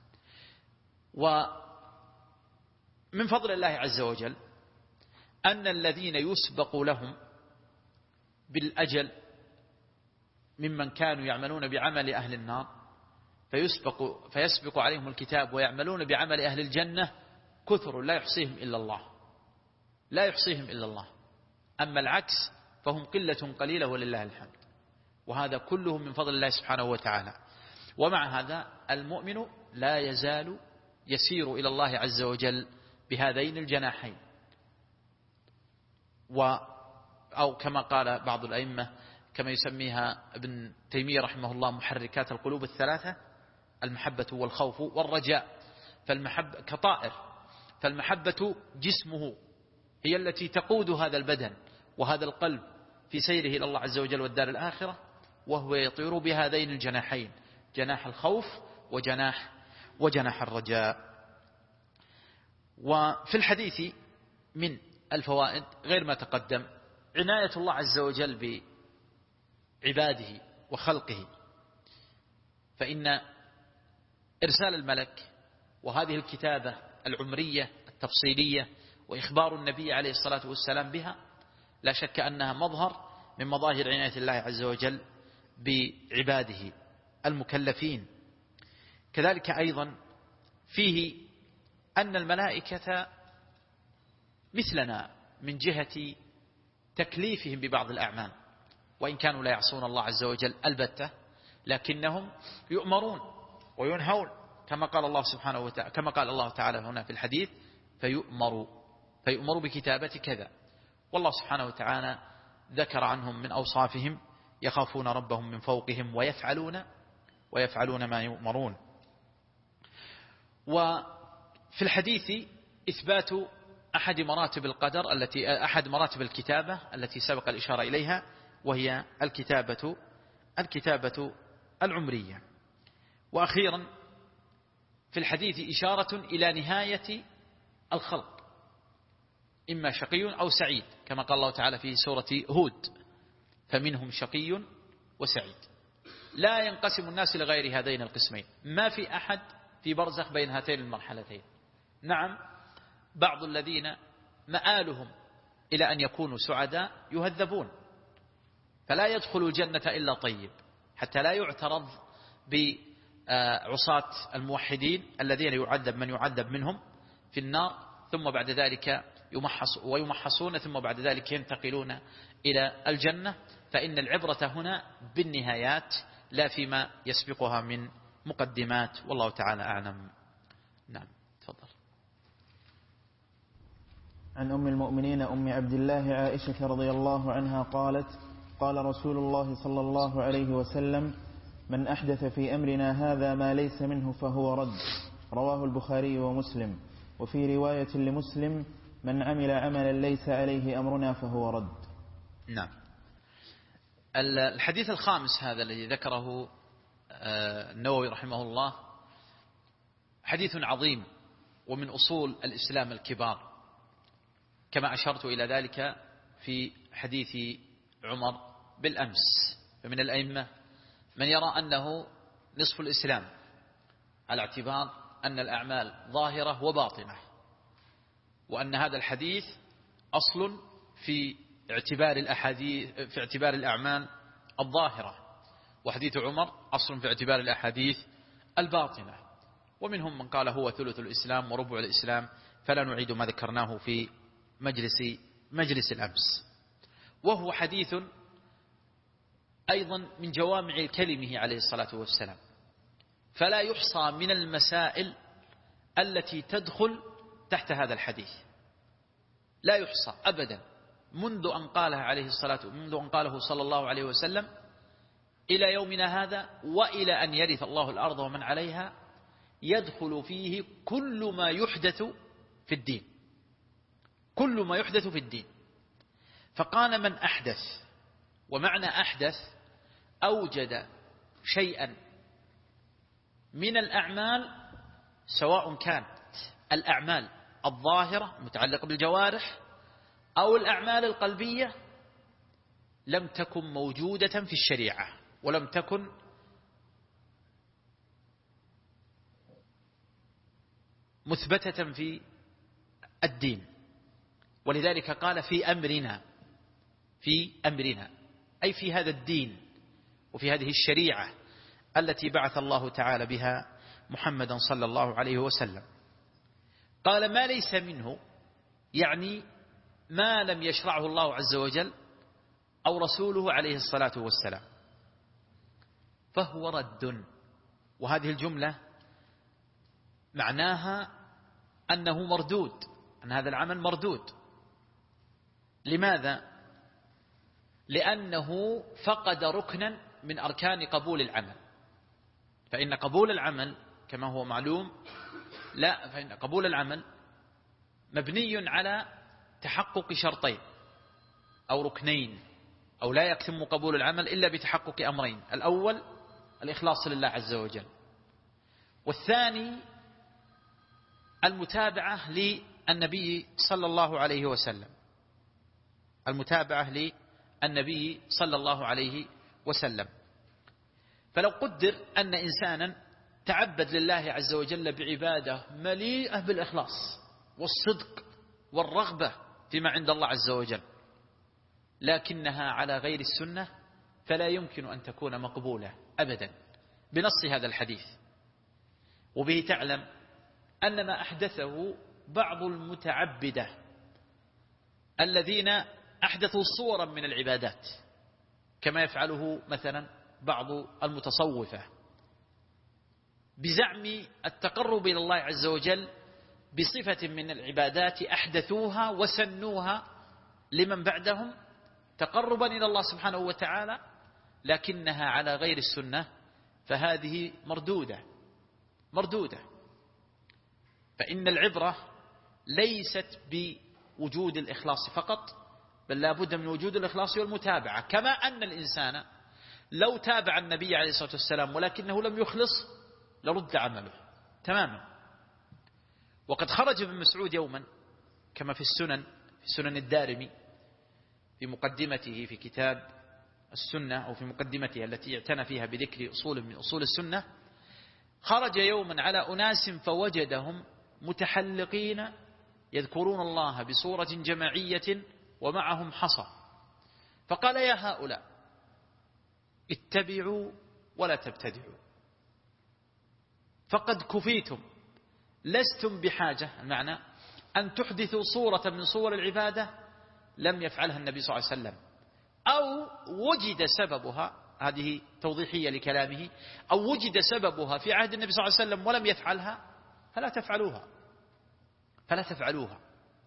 Speaker 4: ومن فضل الله عز وجل أن الذين يسبق لهم بالأجل ممن كانوا يعملون بعمل أهل النار فيسبق عليهم الكتاب ويعملون بعمل أهل الجنة كثر لا يحصيهم إلا الله. أما العكس فهم قلة قليلة ولله الحمد، وهذا كله من فضل الله سبحانه وتعالى. ومع هذا المؤمن لا يزال يسير إلى الله عز وجل بهذين الجناحين، أو كما قال بعض الأئمة كما يسميها ابن تيمية رحمه الله محركات القلوب الثلاثة: المحبة والخوف والرجاء. فالمحبة كطائر، فالمحبة جسمه هي التي تقود هذا البدن وهذا القلب في سيره إلى الله عز وجل والدار الآخرة، وهو يطير بهذين الجناحين، جناح الخوف وجناح الرجاء. وفي الحديث من الفوائد غير ما تقدم عناية الله عز وجل بعباده وخلقه، فإن إرسال الملك وهذه الكتابة العمرية التفصيلية وإخبار النبي عليه الصلاة والسلام بها لا شك أنها مظهر من مظاهر عناية الله عز وجل بعباده المكلفين. كذلك أيضا فيه أن الملائكة مثلنا من جهة تكليفهم ببعض الأعمال، وإن كانوا لا يعصون الله عز وجل البتة، لكنهم يؤمرون وينهون، كما قال الله سبحانه وتعالى، كما قال الله تعالى هنا في الحديث: فيؤمر فيؤمر بكتابة كذا. والله سبحانه وتعالى ذكر عنهم من أوصافهم: يخافون ربهم من فوقهم ويفعلون ما يؤمرون. وفي الحديث إثبات أحد مراتب القدر أحد مراتب الكتابة التي سبق الإشارة إليها، وهي الكتابة العمرية. وأخيرا في الحديث إشارة إلى نهاية الخلق، إما شقي أو سعيد، كما قال الله تعالى في سورة هود: فمنهم شقي وسعيد. لا ينقسم الناس لغير هذين القسمين، ما في أحد في برزخ بين هاتين المرحلتين. نعم، بعض الذين مآلهم إلى أن يكونوا سعداء يهذبون، فلا يدخل الجنة إلا طيب، حتى لا يعترض بعصاة الموحدين الذين يعذب من يعذب منهم في النار، ثم بعد ذلك يمحصون، ثم بعد ذلك ينتقلون إلى الجنة. فإن العبرة هنا بالنهايات لا فيما يسبقها من مقدمات، والله تعالى أعلم. نعم، تفضل.
Speaker 3: عن أم المؤمنين أم عبد الله عائشة رضي الله عنها قالت: قال رسول الله صلى الله عليه وسلم: من أحدث في أمرنا هذا ما ليس منه فهو رد. رواه البخاري ومسلم. وفي رواية لمسلم: من عمل عملا ليس عليه أمرنا فهو رد.
Speaker 4: نعم. الحديث الخامس هذا الذي ذكره النووي رحمه الله حديث عظيم، ومن أصول الإسلام الكبار، كما أشرت إلى ذلك في حديث عمر بالأمس. فمن الأئمة من يرى أنه نصف الإسلام، على اعتبار أن الأعمال ظاهرة وباطنة، وأن هذا الحديث أصل في اعتبار الأعمال الظاهرة، وحديث عمر أصل في اعتبار الأحاديث الباطنة. ومنهم من قال هو ثلث الإسلام وربع الإسلام، فلا نعيد ما ذكرناه في مجلس الأمس. وهو حديث أيضا من جوامع كلمه عليه الصلاة والسلام، فلا يحصى من المسائل التي تدخل تحت هذا الحديث، لا يحصى أبدا، منذ أن قاله صلى الله عليه وسلم إلى يومنا هذا، وإلى أن يرث الله الأرض ومن عليها، يدخل فيه كل ما يحدث في الدين، كل ما يحدث في الدين. فقال: من أحدث، ومعنى أحدث أوجد شيئا من الأعمال، سواء كانت الأعمال الظاهرة متعلقة بالجوارح أو الأعمال القلبية، لم تكن موجودة في الشريعة ولم تكن مثبتة في الدين. ولذلك قال: في أمرنا، أي في هذا الدين وفي هذه الشريعة التي بعث الله تعالى بها محمدا صلى الله عليه وسلم. قال: ما ليس منه، يعني ما لم يشرعه الله عز وجل أو رسوله عليه الصلاة والسلام، فهو رد. وهذه الجملة معناها أنه مردود، أن هذا العمل مردود. لماذا؟ لأنه فقد ركنا من أركان قبول العمل. فإن قبول العمل كما هو معلوم، فإن قبول العمل مبني على تحقق شرطين أو ركنين، أو لا يتم قبول العمل إلا بتحقق أمرين: الأول الإخلاص لله عز وجل، والثاني المتابعة للنبي صلى الله عليه وسلم، المتابعة للنبي صلى الله عليه وسلم. فلو قدر أن إنسانا تعبد لله عز وجل بعبادة مليئة بالإخلاص والصدق والرغبة فيما عند الله عز وجل، لكنها على غير السنة، فلا يمكن أن تكون مقبولة أبدا بنص هذا الحديث. وبه تعلم أن ما أحدثه بعض المتعبدة الذين أحدثوا صورا من العبادات، كما يفعله مثلا بعض المتصوفة، بزعم التقرب إلى الله عز وجل بصفة من العبادات أحدثوها وسنوها لمن بعدهم تقربا إلى الله سبحانه وتعالى، لكنها على غير السنة، فهذه مردودة. فإن العبرة ليست بوجود الإخلاص فقط، بل لا بد من وجود الإخلاص والمتابعة. كما أن الإنسان لو تابع النبي عليه الصلاة والسلام ولكنه لم يخلص لرد عمله تماما. وقد خرج ابن مسعود يوما كما في سنن الدارمي في مقدمته في كتاب السنة، أو في مقدمتها التي اعتنى فيها بذكر أصول من أصول السنة، خرج يوما على أناس فوجدهم متحلقين يذكرون الله بصورة جماعية ومعهم حصى، فقال: يا هؤلاء اتبعوا ولا تبتدعوا، فقد كفيتم، لستم بحاجة، المعنى أن تحدثوا صورة من صور العبادة لم يفعلها النبي صلى الله عليه وسلم، أو وجد سببها، هذه توضيحية لكلامه، أو وجد سببها في عهد النبي صلى الله عليه وسلم ولم يفعلها فلا تفعلوها.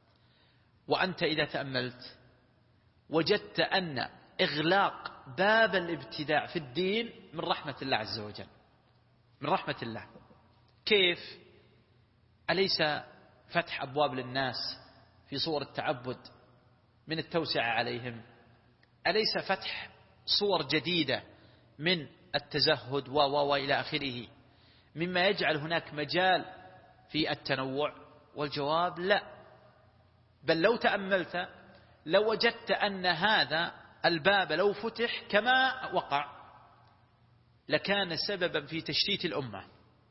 Speaker 4: وأنت إذا تأملت وجدت أن إغلاق باب الابتداع في الدين من رحمة الله عز وجل، من رحمة الله. كيف؟ أليس فتح أبواب للناس في صور التعبد من التوسعة عليهم؟ أليس فتح صور جديدة من التزهد وإلى آخره مما يجعل هناك مجال في التنوع؟ والجواب لا، بل لو تأملت لو وجدت أن هذا الباب لو فتح كما وقع لكان سببا في تشتيت الأمة،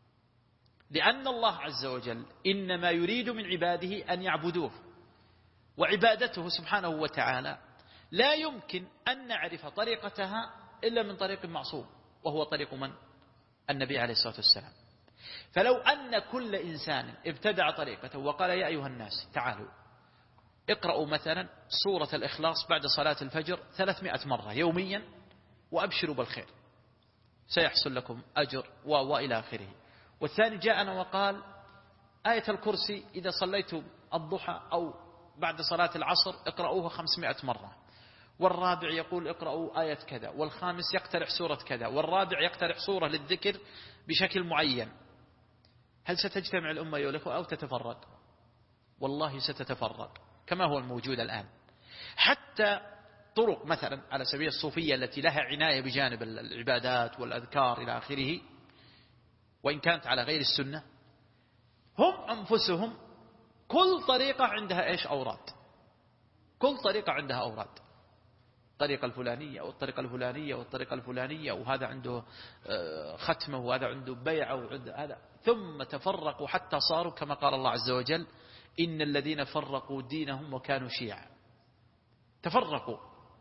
Speaker 4: لأن الله عز وجل إنما يريد من عباده أن يعبدوه، وعبادته سبحانه وتعالى لا يمكن أن نعرف طريقتها إلا من طريق معصوم، وهو طريق من؟ النبي عليه الصلاة والسلام. فلو أن كل إنسان ابتدع طريقته وقال: يا أيها الناس تعالوا اقرأوا مثلا سورة الإخلاص بعد صلاة الفجر 300 مرة يوميا وأبشروا بالخير، سيحصل لكم أجر وإلى آخره. والثاني جاءنا وقال: آية الكرسي إذا صليتم الضحى أو بعد صلاة العصر اقرأوها 500 مرة. والرابع يقول اقرأوا آية كذا، والخامس يقترح سورة كذا، والرابع يقترح سورة للذكر بشكل معين. هل ستجتمع الأمة يا الأخوة أو تتفرق؟ والله ستتفرق كما هو الموجود الآن. حتى طرق مثلا على سبيل الصوفية التي لها عناية بجانب العبادات والأذكار إلى آخره، وإن كانت على غير السنة، هم أنفسهم كل طريقة عندها إيش؟ أوراد. كل طريقة عندها أوراد، الطريقة الفلانية والطريقة الفلانية والطريقة الفلانية، وهذا عنده ختمة وهذا عنده بيعة وعنده هذا، ثم تفرقوا حتى صاروا كما قال الله عز وجل: إن الذين فرقوا دينهم وكانوا شيعا. تفرقوا.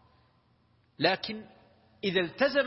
Speaker 4: لكن إذا التزم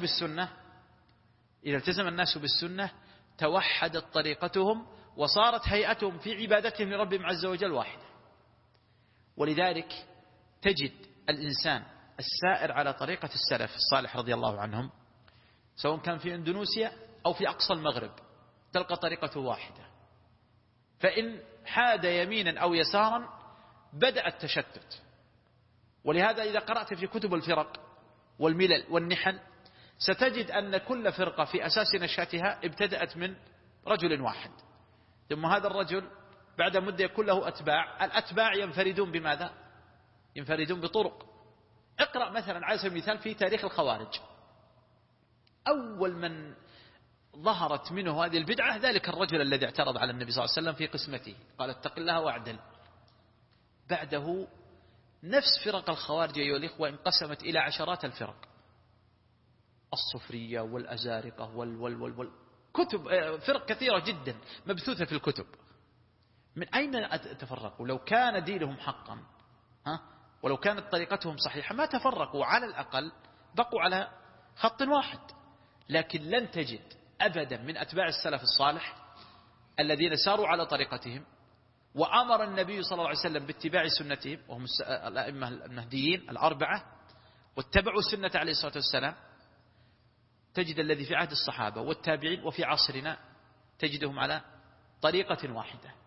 Speaker 4: الناس بالسنة توحدت طريقتهم وصارت هيئتهم في عبادتهم لربهم عز وجل واحدة. ولذلك تجد الإنسان السائر على طريقة السلف الصالح رضي الله عنهم، سواء كان في أندونيسيا أو في أقصى المغرب، تلقى طريقته واحدة. فإن حاد يمينا أو يسارا بدأ التشتت. ولهذا إذا قرأت في كتب الفرق والملل والنحل ستجد أن كل فرقة في أساس نشأتها ابتدأت من رجل واحد، ثم هذا الرجل بعد مدة يكون له أتباع، الأتباع ينفردون بماذا؟ ينفردون بطرق. اقرأ مثلا على سبيل المثال في تاريخ الخوارج، أول من ظهرت منه هذه البدعة ذلك الرجل الذي اعترض على النبي صلى الله عليه وسلم في قسمته، قال: اتق الله واعدل. بعده نفس فرق الخوارج أيها الإخوة انقسمت إلى عشرات الفرق، الصفرية والأزارقة كتب فرق كثيرة جدا مبثوثة في الكتب. من أين تفرقوا؟ لو كان دينهم حقا ولو كانت طريقتهم صحيحة ما تفرقوا، على الأقل بقوا على خط واحد. لكن لن تجد أبدا من أتباع السلف الصالح الذين ساروا على طريقتهم وأمر النبي صلى الله عليه وسلم باتباع سنتهم، وهم الأئمة المهديين الأربعة، واتبعوا سنة عليه الصلاة والسلام، تجد الذي في عهد الصحابة والتابعين وفي عصرنا تجدهم على طريقة واحدة.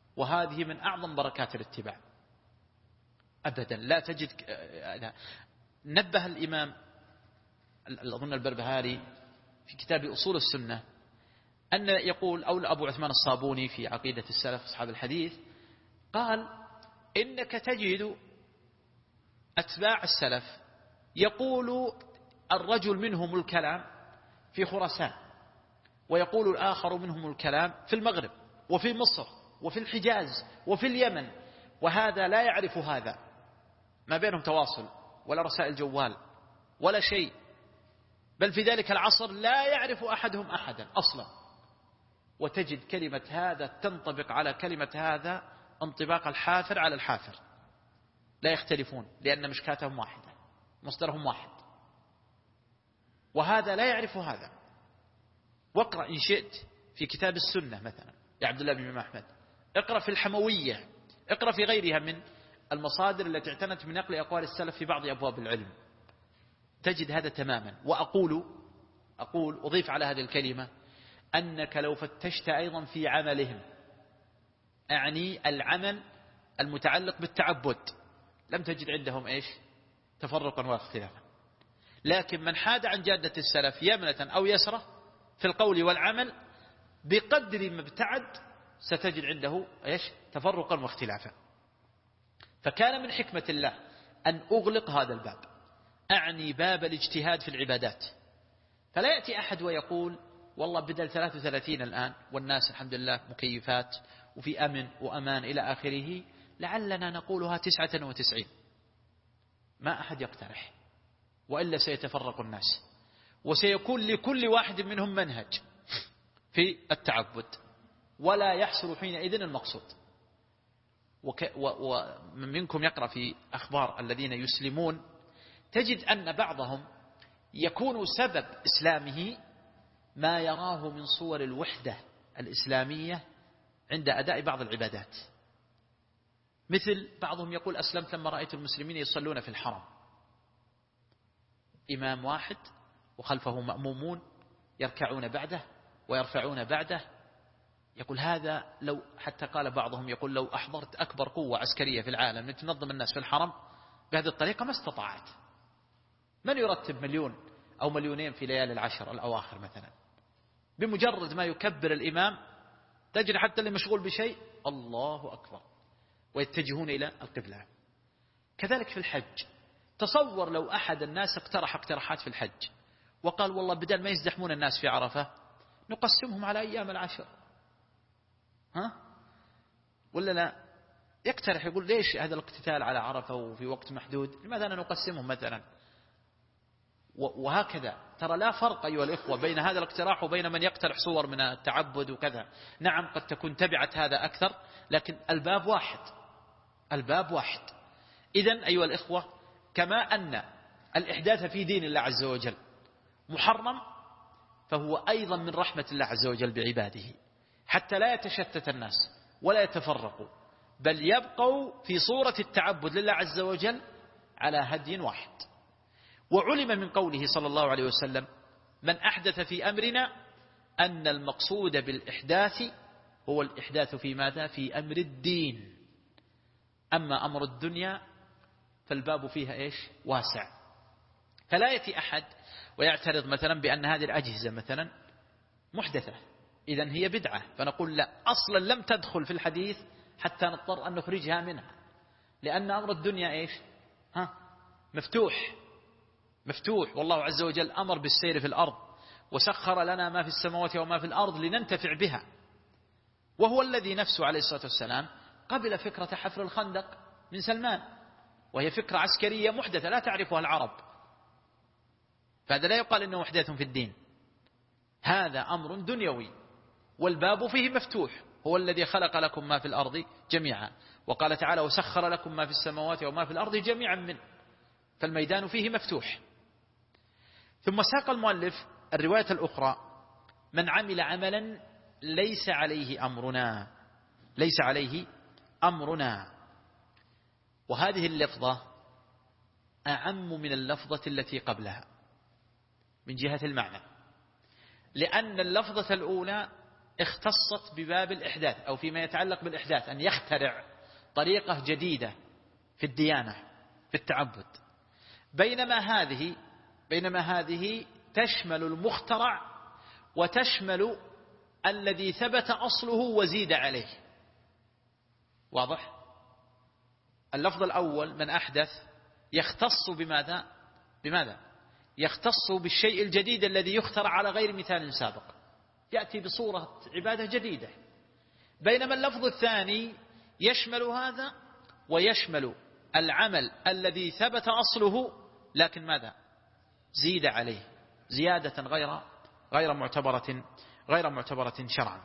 Speaker 4: وهذه من أعظم بركات الاتباع. أبدا لا تجد. نبه الإمام أظن البربهاري في كتاب أصول السنة أن يقول، أو أبو عثمان الصابوني في عقيدة السلف أصحاب الحديث، قال إنك تجد أتباع السلف يقول الرجل منهم الكلام في خراسان، ويقول الآخر منهم الكلام في المغرب وفي مصر وفي الحجاز وفي اليمن، وهذا لا يعرف هذا، ما بينهم تواصل ولا رسائل جوال ولا شيء، بل في ذلك العصر لا يعرف أحدهم أحدا أصلا. وتجد كلمة هذا تنطبق على كلمة هذا انطباق الحافر على الحافر، لا يختلفون لأن مشكاتهم واحدة، مصدرهم واحد. وهذا لا يعرف هذا. واقرأ إن شئت في كتاب السنة مثلا لعبد الله بن الإمام أحمد، اقرأ في الحموية، اقرأ في غيرها من المصادر التي اعتنت من نقل أقوال السلف في بعض أبواب العلم، تجد هذا تماما. وأقول أضيف على هذه الكلمة أنك لو فتشت أيضا في عملهم، أعني العمل المتعلق بالتعبد، لم تجد عندهم إيش؟ تفرقا واختلافا. لكن من حاد عن جادة السلف يمنة أو يسرة في القول والعمل بقدر ما ابتعد ستجد عنده إيش؟ تفرقا واختلافا. فكان من حكمة الله أن أغلق هذا الباب، أعني باب الاجتهاد في العبادات. فلا يأتي أحد ويقول والله بدل 33 الآن والناس الحمد لله مكيفات وفي أمن وأمان إلى آخره، لعلنا نقولها 99. ما أحد يقترح، وإلا سيتفرق الناس، وسيكون لكل واحد منهم منهج في التعبد، ولا يحصل حينئذ المقصود. ومنكم يقرأ في أخبار الذين يسلمون، تجد أن بعضهم يكون سبب إسلامه ما يراه من صور الوحدة الإسلامية عند أداء بعض العبادات. مثل بعضهم يقول أسلمت لما رأيت المسلمين يصلون في الحرم، إمام واحد وخلفه مأمومون يركعون بعده ويرفعون بعده. يقول هذا لو، حتى قال بعضهم يقول لو أحضرت أكبر قوة عسكرية في العالم لتنظم الناس في الحرم بهذه الطريقة ما استطاعت. من يرتب 1,000,000 أو 2,000,000 في ليالي العشر الأواخر مثلا؟ بمجرد ما يكبر الإمام تجري حتى اللي مشغول بشيء الله أكبر ويتجهون إلى القبلة. كذلك في الحج، تصور لو أحد الناس اقترح اقتراحات في الحج وقال والله بدل ما يزدحمون الناس في عرفة نقسمهم على أيام العشر، ولا لا؟ يقترح يقول ليش هذا الاقتتال على عرفة وفي وقت محدود، لماذا لا نقسمهم مثلا؟ وهكذا. ترى لا فرق أيها الإخوة بين هذا الاقتراح وبين من يقترح صور من التعبد وكذا. نعم قد تكون تبعت هذا أكثر، لكن الباب واحد، الباب واحد. إذن أيها الإخوة، كما أن الإحداث في دين الله عز وجل محرم، فهو أيضا من رحمة الله عز وجل بعباده، حتى لا يتشتت الناس ولا يتفرقوا، بل يبقوا في صورة التعبد لله عز وجل على هدي واحد. وعلم من قوله صلى الله عليه وسلم من أحدث في أمرنا أن المقصود بالإحداث هو الإحداث في ماذا؟ في أمر الدين. أما أمر الدنيا فالباب فيها إيش؟ واسع. فلا يأتي أحد ويعترض مثلا بأن هذه الأجهزة مثلا محدثة إذن هي بدعة، فنقول لا، أصلا لم تدخل في الحديث حتى نضطر أن نخرجها منها، لأن أمر الدنيا إيش؟ مفتوح. والله عز وجل أمر بالسير في الأرض وسخر لنا ما في السماوات وما في الأرض لننتفع بها. وهو الذي نفسه عليه الصلاة والسلام قبل فكرة حفر الخندق من سلمان، وهي فكرة عسكرية محدثة لا تعرفها العرب، فهذا لا يقال إنه محدث في الدين، هذا أمر دنيوي والباب فيه مفتوح. هو الذي خلق لكم ما في الأرض جميعا، وقال تعالى وسخر لكم ما في السماوات وما في الأرض جميعا منه، فالميدان فيه مفتوح. ثم ساق المؤلف الرواية الأخرى من عمل عملا ليس عليه أمرنا. وهذه اللفظة أعم من اللفظة التي قبلها من جهة المعنى، لأن اللفظة الأولى اختصت بباب الإحداث أو فيما يتعلق بالإحداث، أن يخترع طريقة جديدة في الديانة في التعبد، بينما هذه تشمل المخترع وتشمل الذي ثبت أصله وزيد عليه. واضح؟ اللفظ الأول من أحدث يختص بماذا؟ يختص بالشيء الجديد الذي يخترع على غير مثال سابق، يأتي بصورة عبادة جديدة. بينما اللفظ الثاني يشمل هذا ويشمل العمل الذي ثبت أصله، لكن ماذا؟ زيد عليه زيادة غير معتبرة شرعا.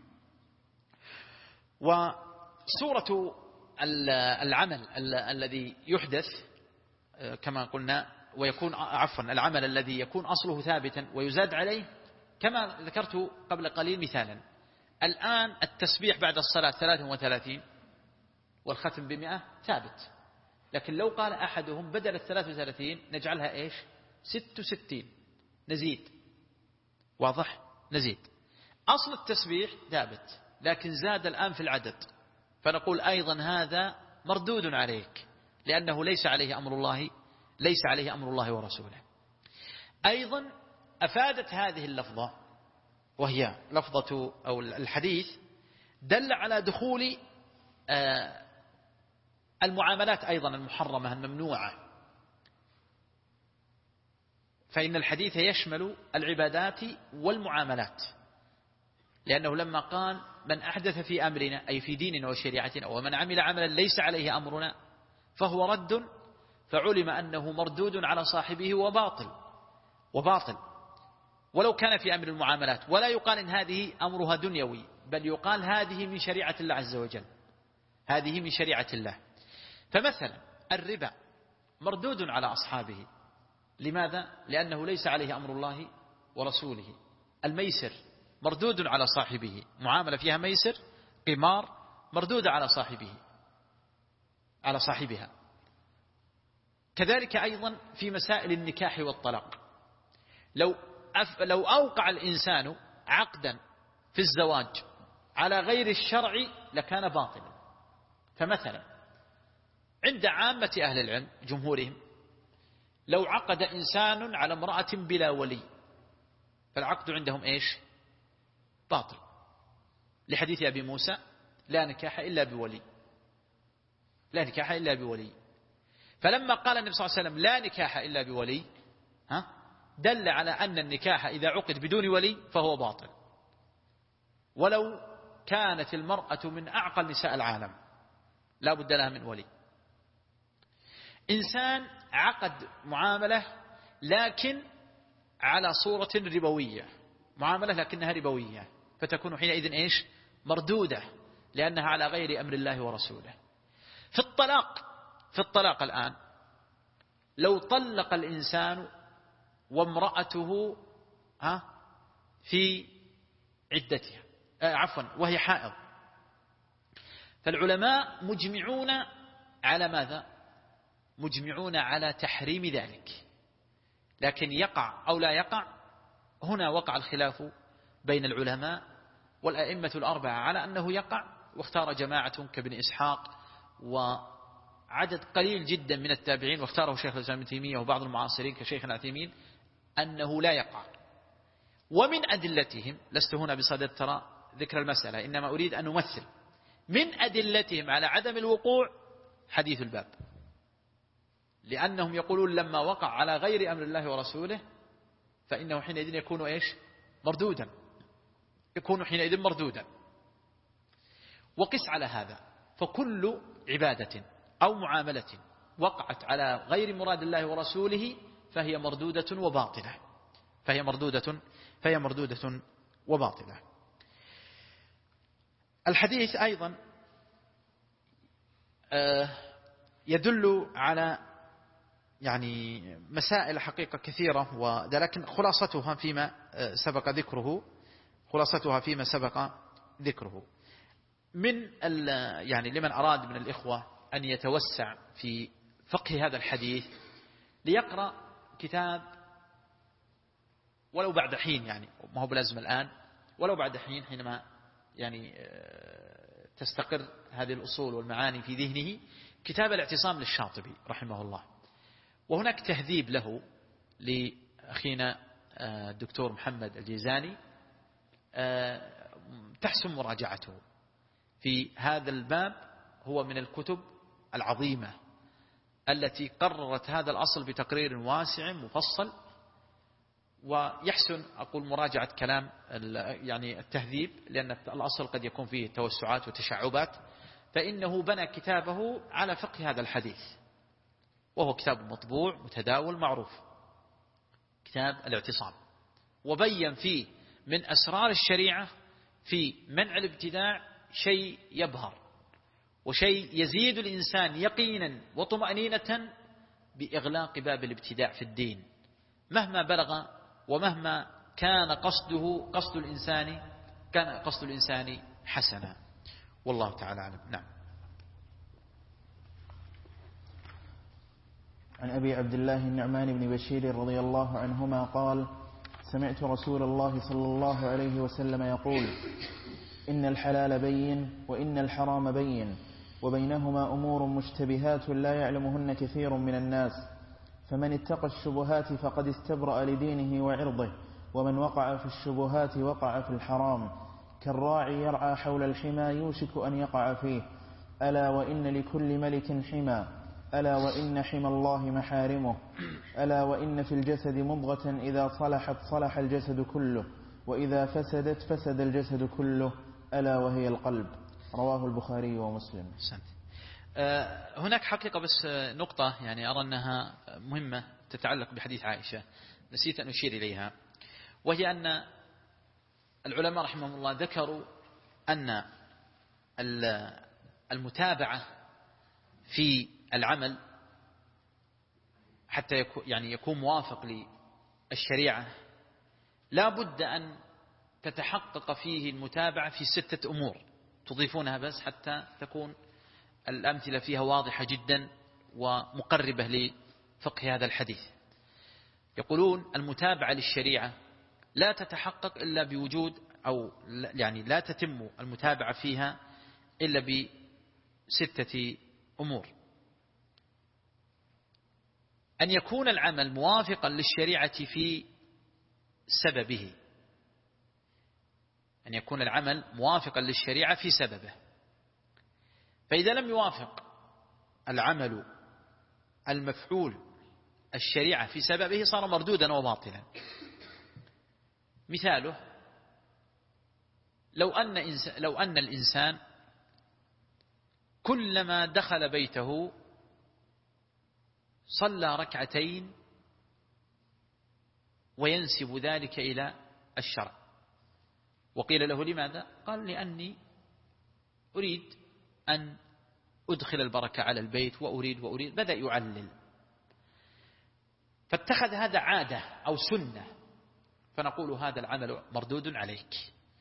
Speaker 4: وصورة العمل الذي يحدث كما قلنا ويكون العمل الذي يكون أصله ثابتا ويزاد عليه، كما ذكرت قبل قليل مثالا. الآن التسبيح بعد الصلاة 33 والختم ب100 ثابت، لكن لو قال أحدهم بدل 33 نجعلها إيش؟ 66 نزيد. واضح؟ نزيد. أصل التسبيح ثابت لكن زاد الآن في العدد، فنقول أيضا هذا مردود عليك لأنه ليس عليه أمر الله ورسوله. أيضا أفادت هذه اللفظة وهي لفظة أو الحديث دل على دخول المعاملات أيضا المحرمة الممنوعة، فإن الحديث يشمل العبادات والمعاملات، لأنه لما قال من أحدث في أمرنا أي في ديننا وشريعتنا ومن عمل عملا ليس عليه أمرنا فهو رد، فعلم أنه مردود على صاحبه وباطل ولو كان في أمر المعاملات. ولا يقال إن هذه أمرها دنيوي، بل يقال هذه من شريعة الله عز وجل، هذه من شريعة الله. فمثلا الربا مردود على أصحابه، لماذا؟ لأنه ليس عليه أمر الله ورسوله. الميسر مردود على صاحبه، معاملة فيها ميسر قمار مردودة على صاحبها. كذلك أيضا في مسائل النكاح والطلاق، لو أوقع الإنسان عقدا في الزواج على غير الشرع لكان باطلا. فمثلا عند عامة أهل العلم جمهورهم لو عقد إنسان على امرأة بلا ولي فالعقد عندهم إيش؟ باطل، لحديث أبي موسى لا نكاح إلا بولي. فلما قال النبي صلى الله عليه وسلم لا نكاح إلا بولي دل على أن النكاح إذا عقد بدون ولي فهو باطل، ولو كانت المرأة من أعقل نساء العالم لا بد لها من ولي. إنسان عقد معاملة لكن على صورة ربوية، معاملة لكنها ربوية، فتكون حينئذ إيش؟ مردودة، لأنها على غير أمر الله ورسوله. في الطلاق الآن لو طلق الإنسان وامرأته في عدتها وهي حائض، فالعلماء مجمعون على ماذا؟ مجمعون على تحريم ذلك، لكن يقع أو لا يقع هنا وقع الخلاف بين العلماء والأئمة الأربعة على أنه يقع، واختار جماعة كابن إسحاق وعدد قليل جدا من التابعين، واختاره شيخ الإسلام ابن تيمية وبعض المعاصرين كشيخ العثيمين أنه لا يقع. ومن أدلتهم، لست هنا بصدد ترى ذكر المسألة، إنما أريد أن نمثل من أدلتهم على عدم الوقوع حديث الباب، لأنهم يقولون لما وقع على غير أمر الله ورسوله فإنه حينئذ يكون إيش؟ مردودا، يكون حينئذ مردودا. وقس على هذا، فكل عبادة أو معاملة وقعت على غير مراد الله ورسوله فهي مردودة وباطلة. الحديث أيضا يدل على مسائل حقيقة كثيرة، ولكن خلاصتها فيما سبق ذكره من لمن أراد من الإخوة أن يتوسع في فقه هذا الحديث ليقرأ كتاب ولو بعد حين، ما هو بلازم الآن، ولو بعد حين حينما يعني تستقر هذه الأصول والمعاني في ذهنه، كتاب الاعتصام للشاطبي رحمه الله. وهناك تهذيب له لأخينا الدكتور محمد الجيزاني تحسن مراجعته في هذا الباب. هو من الكتب العظيمة التي قررت هذا الأصل بتقرير واسع مفصل. ويحسن أقول مراجعة كلام يعني التهذيب، لأن الأصل قد يكون فيه توسعات وتشعبات، فإنه بنى كتابه على فقه هذا الحديث، وهو كتاب مطبوع متداول معروف، كتاب الاعتصام. وبين فيه من أسرار الشريعة في منع الابتداع شيء يبهر، وشيء يزيد الإنسان يقينا وطمأنينة بإغلاق باب الابتداع في الدين، مهما بلغ ومهما كان قصد الإنسان حسنا. والله تعالى أعلم. نعم.
Speaker 3: عن أبي عبد الله النعمان بن بشير رضي الله عنهما قال: سمعت رسول الله صلى الله عليه وسلم يقول: إن الحلال بين وإن الحرام بين وبينهما أمور مشتبهات لا يعلمهن كثير من الناس، فمن اتقى الشبهات فقد استبرأ لدينه وعرضه، ومن وقع في الشبهات وقع في الحرام، كالراعي يرعى حول الحمى يوشك أن يقع فيه، ألا وإن لكل ملك حمى، ألا وإن حمى الله محارمه، ألا وإن في الجسد مضغة إذا صلحت صلح الجسد كله، وإذا فسدت فسد الجسد كله، ألا وهي القلب. رواه البخاري ومسلم.
Speaker 4: هناك حقيقة بس نقطة يعني أرى أنها مهمة تتعلق بحديث عائشة نسيت أن أشير إليها، وهي أن العلماء رحمهم الله ذكروا أن المتابعة في العمل حتى يكون موافق للشريعة لا بد أن تتحقق فيه المتابعة في 6 أمور تضيفونها بس حتى تكون الأمثلة فيها واضحة جدا ومقربة لفقه هذا الحديث. يقولون المتابعة للشريعة لا تتحقق إلا بوجود أو يعني لا تتم المتابعة فيها إلا ب6 أمور: أن يكون العمل موافقا للشريعة في سببه، أن يكون العمل موافقا للشريعة في سببه، فإذا لم يوافق العمل المفعول الشريعة في سببه صار مردودا وباطلا. مثاله لو أن الإنسان كلما دخل بيته صلى ركعتين وينسب ذلك إلى الشرع، وقيل له لماذا؟ قال: لأني أريد أن أدخل البركة على البيت وأريد، بدأ يعلل، فاتخذ هذا عادة أو سنة، فنقول هذا العمل مردود عليك.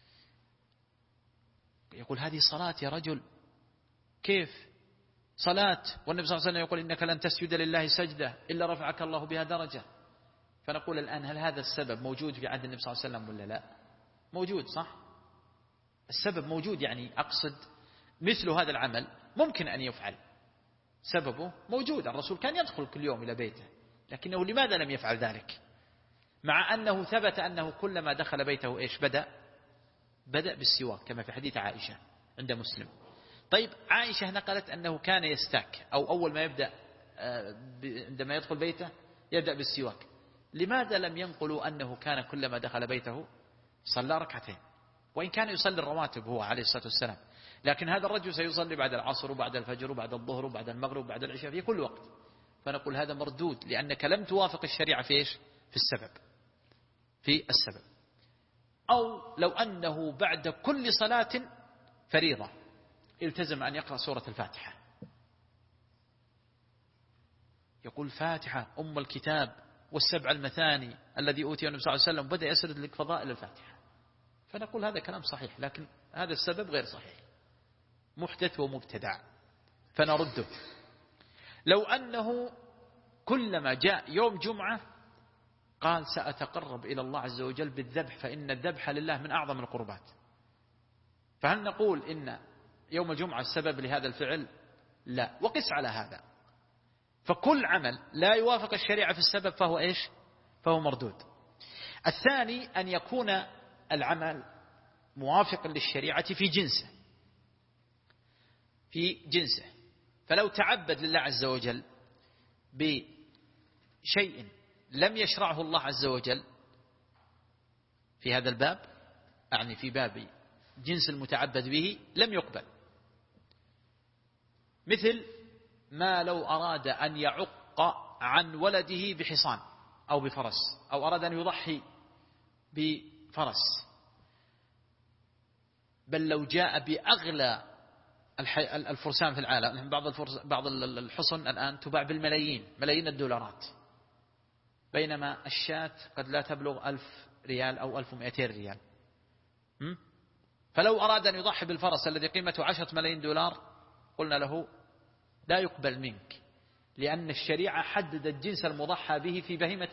Speaker 4: يقول: هذه صلاة يا رجل، كيف صلاة والنبي صلى الله عليه وسلم يقول: إنك لن تسجد لله سجدة إلا رفعك الله بها درجة. فنقول الآن هل هذا السبب موجود في عهد النبي صلى الله عليه وسلم ولا لا؟ موجود، صح؟ السبب موجود، يعني أقصد مثل هذا العمل ممكن أن يفعل، سببه موجود. الرسول كان يدخل كل يوم إلى بيته، لكنه لماذا لم يفعل ذلك؟ مع أنه ثبت أنه كلما دخل بيته إيش بدأ بالسواك كما في حديث عائشة عند مسلم. طيب عائشة نقلت أنه كان يستاك، أو أول ما يبدأ عندما يدخل بيته يبدأ بالسواك. لماذا لم ينقلوا أنه كان كلما دخل بيته صلى ركعتين، وإن كان يصلي الرواتب هو عليه الصلاة والسلام، لكن هذا الرجل سيصلي بعد العصر وبعد الفجر وبعد الظهر وبعد المغرب وبعد العشاء في كل وقت. فنقول هذا مردود، لأنك لم توافق الشريعة في إيش؟ في السبب. أو لو أنه بعد كل صلاة فريضة التزم أن يقرأ سورة الفاتحة، يقول فاتحة أم الكتاب والسبع المثاني الذي أوتي النبي صلى الله عليه وسلم، بدأ يسرد لك فضائل الفاتحة. فنقول هذا كلام صحيح، لكن هذا السبب غير صحيح، محدث ومبتدع، فنرده. لو أنه كلما جاء يوم جمعة قال سأتقرب إلى الله عز وجل بالذبح فإن الذبح لله من أعظم القربات. فهل نقول إن يوم الجمعة السبب لهذا الفعل؟ لا. وقس على هذا، فكل عمل لا يوافق الشريعة في السبب فهو إيش؟ فهو مردود. الثاني أن يكون العمل موافقا للشريعة في جنسه. فلو تعبد لله عز وجل بشيء لم يشرعه الله عز وجل في هذا الباب، يعني في باب جنس المتعبد به، لم يقبل. مثل ما لو أراد أن يعق عن ولده بحصان أو بفرس، أو أراد أن يضحي بفرس، بل لو جاء بأغلى الفرسان في العالم، بعض الحصن الآن تباع بالملايين، ملايين الدولارات، بينما الشاة قد لا تبلغ 1000 ريال أو 1200 ريال. فلو أراد أن يضحي بالفرس الذي قيمته 10 ملايين دولار، قلنا له لا يقبل منك، لأن الشريعة حددت جنس المضحى به في بهيمة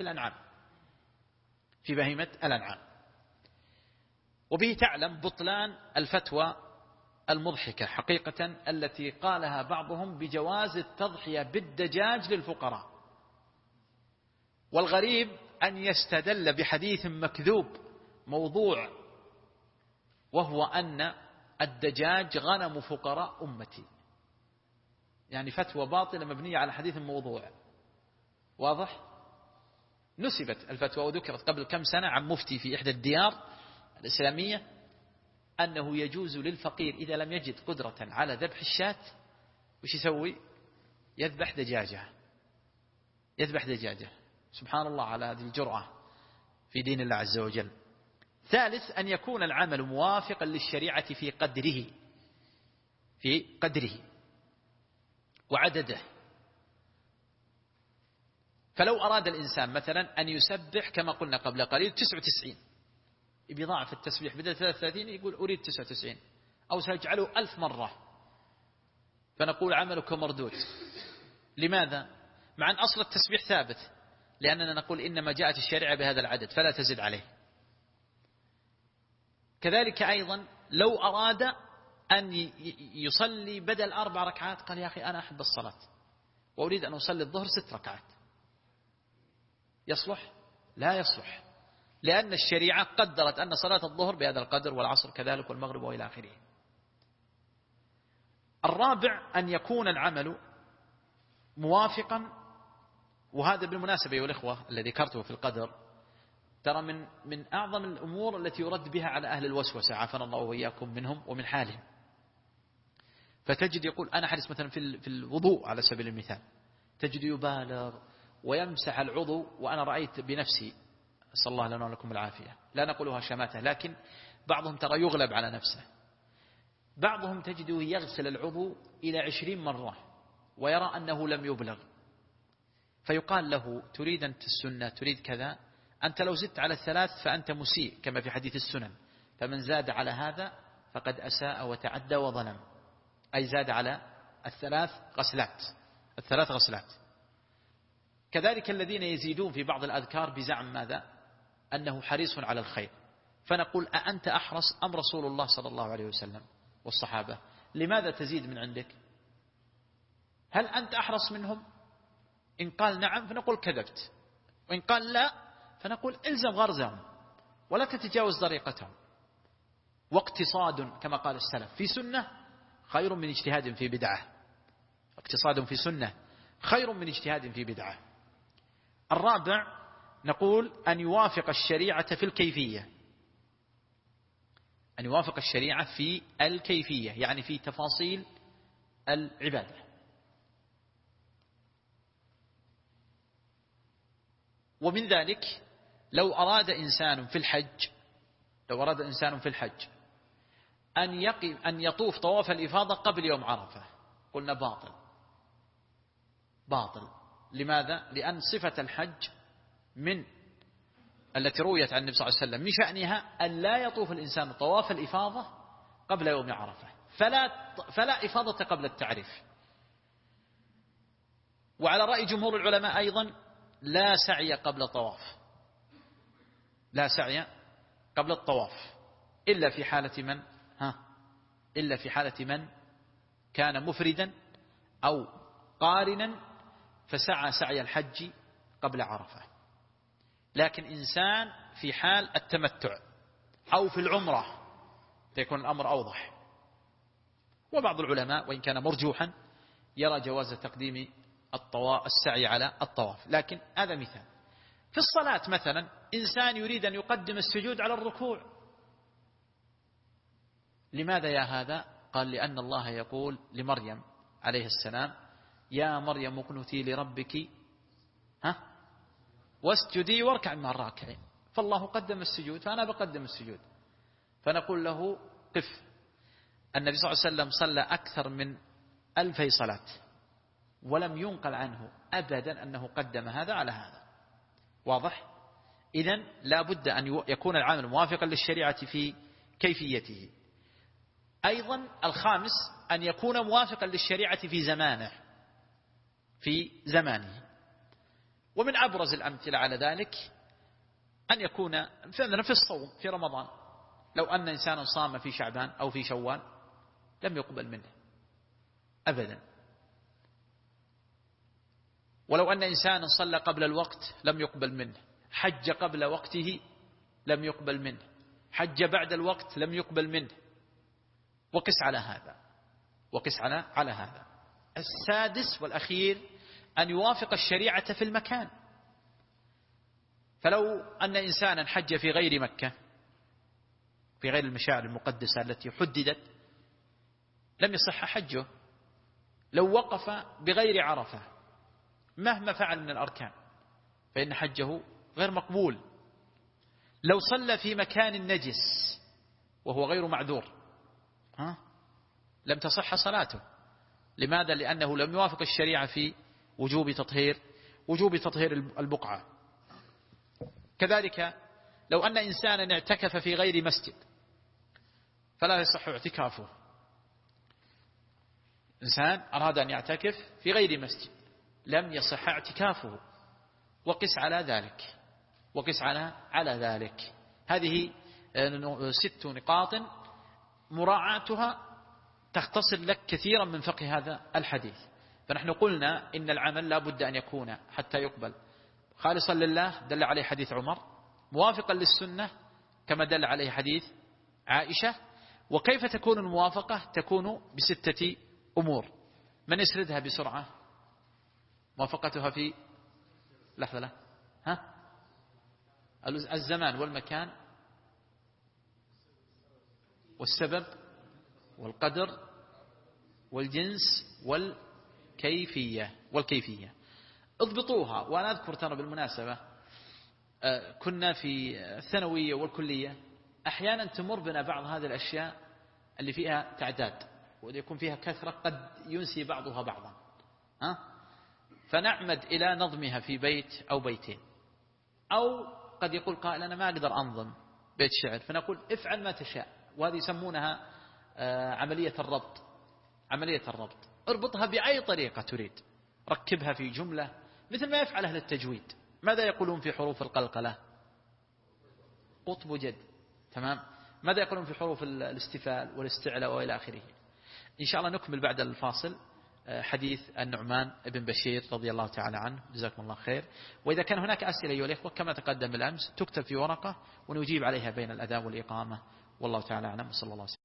Speaker 4: الأنعام. وبه تعلم بطلان الفتوى المضحكة حقيقة التي قالها بعضهم بجواز التضحية بالدجاج للفقراء. والغريب أن يستدل بحديث مكذوب موضوع، وهو أن الدجاج غنم فقراء أمتي. يعني فتوى باطلة مبنية على حديث موضوع. واضح؟ نسبت الفتوى وذكرت قبل كم سنة عن مفتي في إحدى الديار الإسلامية أنه يجوز للفقير إذا لم يجد قدرة على ذبح الشاة وش يسوي؟ يذبح دجاجة. سبحان الله على هذه الجرأة في دين الله عز وجل. ثالث أن يكون العمل موافقا للشريعة في قدره وعدده. فلو أراد الإنسان مثلا أن يسبح كما قلنا قبل قليل 99، بضاعف التسبيح بدل 33 يقول أريد 99 أو سيجعله 1000 مرة، فنقول عملك مردود. لماذا؟ مع أن أصل التسبيح ثابت، لأننا نقول إنما جاءت الشريعة بهذا العدد فلا تزد عليه. كذلك أيضا لو أراد أن يصلي بدل 4 ركعات، قال يا أخي أنا أحب الصلاة وأريد أن أصلي الظهر 6 ركعات، يصلح؟ لا يصلح، لأن الشريعة قدرت أن صلاة الظهر بهذا القدر، والعصر كذلك، والمغرب وإلى آخره. الرابع أن يكون العمل موافقا، وهذا بالمناسبة أيها الإخوة الذي ذكرته في القدر ترى من أعظم الأمور التي يرد بها على أهل الوسوسة، عافانا الله وإياكم منهم ومن حالهم. فتجد يقول أنا حريص مثلا في الوضوء على سبيل المثال، تجد يبالغ ويمسح العضو، وأنا رأيت بنفسي، أسأل الله لنا ولكم العافية، لا نقولها شماتة، لكن بعضهم ترى يغلب على نفسه. بعضهم تجده يغسل العضو إلى 20 مرة ويرى أنه لم يبلغ، فيقال له تريد أنت السنة، تريد كذا، أنت لو زدت على 3 فأنت مسيء كما في حديث السنن، فمن زاد على هذا فقد أساء وتعدى وظلم، أي زاد على 3 غسلات. كذلك الذين يزيدون في بعض الأذكار بزعم ماذا؟ أنه حريص على الخير، فنقول أأنت أحرص أم رسول الله صلى الله عليه وسلم والصحابة؟ لماذا تزيد من عندك؟ هل أنت أحرص منهم؟ إن قال نعم فنقول كذبت، وإن قال لا فنقول الزم غرزهم ولا تتجاوز طريقتهم. واقتصاد كما قال السلف في سنة خير من اجتهاد في بدعة. اقتصاد في سنة خير من اجتهاد في بدعة. الرابع نقول أن يوافق الشريعة في الكيفية، أن يوافق الشريعة في الكيفية، يعني في تفاصيل العبادة. ومن ذلك لو أراد إنسان في الحج أن يطوف طواف الإفاضة قبل يوم عرفة، قلنا باطل. لماذا؟ لأن صفة الحج من التي رويت عن النبي صلى الله عليه وسلم من شأنها أن لا يطوف الإنسان طواف الإفاضة قبل يوم عرفة، فلا إفاضة قبل التعريف. وعلى رأي جمهور العلماء أيضا لا سعي قبل طواف، لا سعي قبل الطواف إلا في حالة من إلا في حالة من كان مفردا أو قارنا فسعى سعي الحج قبل عرفة. لكن إنسان في حال التمتع أو في العمرة فيكون الأمر أوضح. وبعض العلماء وإن كان مرجوحا يرى جواز تقديم السعي على الطواف، لكن هذا مثال. في الصلاة مثلا إنسان يريد أن يقدم السجود على الركوع، لماذا يا هذا؟ قال لأن الله يقول لمريم عليه السلام يا مريم اقنتي لربك واسجدي واركعي مع الراكعين، فالله قدم السجود فأنا بقدم السجود. فنقول له قف، النبي صلى الله عليه وسلم صلى أكثر من 2000 صلاة ولم ينقل عنه أبدا أنه قدم هذا على هذا. واضح؟ إذن لا بد أن يكون العامل موافقا للشريعة في كيفيته. أيضا الخامس أن يكون موافقا للشريعة في زمانه. ومن أبرز الأمثلة على ذلك أن يكون في الصوم في رمضان، لو أن إنسانا صام في شعبان أو في شوال لم يقبل منه أبدا. ولو أن إنسانا صلى قبل الوقت لم يقبل منه، حج قبل وقته لم يقبل منه، حج بعد الوقت لم يقبل منه. وقس على هذا. السادس والأخير أن يوافق الشريعة في المكان. فلو أن إنسانا حج في غير مكة، في غير المشاعر المقدسة التي حددت، لم يصح حجه. لو وقف بغير عرفة مهما فعل من الأركان فإن حجه غير مقبول. لو صلى في مكان نجس وهو غير معذور لم تصح صلاته. لماذا؟ لأنه لم يوافق الشريعة في وجوب تطهير البقعة. كذلك لو أن إنسانا اعتكف في غير مسجد فلا يصح اعتكافه. إنسان أراد أن يعتكف في غير مسجد لم يصح اعتكافه. وقس على ذلك. هذه 6 نقاط مراعاتها تختصر لك كثيرا من فقه هذا الحديث. فنحن قلنا إن العمل لا بد أن يكون حتى يقبل خالصا لله، دل عليه حديث عمر، موافقا للسنة كما دل عليه حديث عائشة. وكيف تكون الموافقة؟ تكون ب6 أمور. من يسردها بسرعة؟ موافقتها في لحظة الزمان والمكان والسبب والقدر والجنس والكيفية. اضبطوها. وأنا أذكر ترى بالمناسبة كنا في الثانوية والكلية أحيانا تمر بنا بعض هذه الأشياء اللي فيها تعداد ويكون فيها كثرة قد ينسي بعضها بعضا، فنعمد إلى نظمها في بيت أو بيتين. أو قد يقول قائل أنا ما أقدر أنظم بيت شعر، فنقول افعل ما تشاء. وهذه يسمونها عملية الربط. اربطها بأي طريقة تريد، ركبها في جملة مثل ما يفعل أهل التجويد. ماذا يقولون في حروف القلقلة؟ قطب جد. تمام. ماذا يقولون في حروف الاستفال والاستعلاء وإلى آخره؟ إن شاء الله نكمل بعد الفاصل حديث النعمان بن بشير رضي الله تعالى عنه. جزاكم الله خير. وإذا كان هناك أسئلة أيها الإخوة كما تقدم بالأمس تكتب في ورقة ونجيب عليها بين الأذان والإقامة. والله تعالى أعلم. صلى الله عليه وسلم.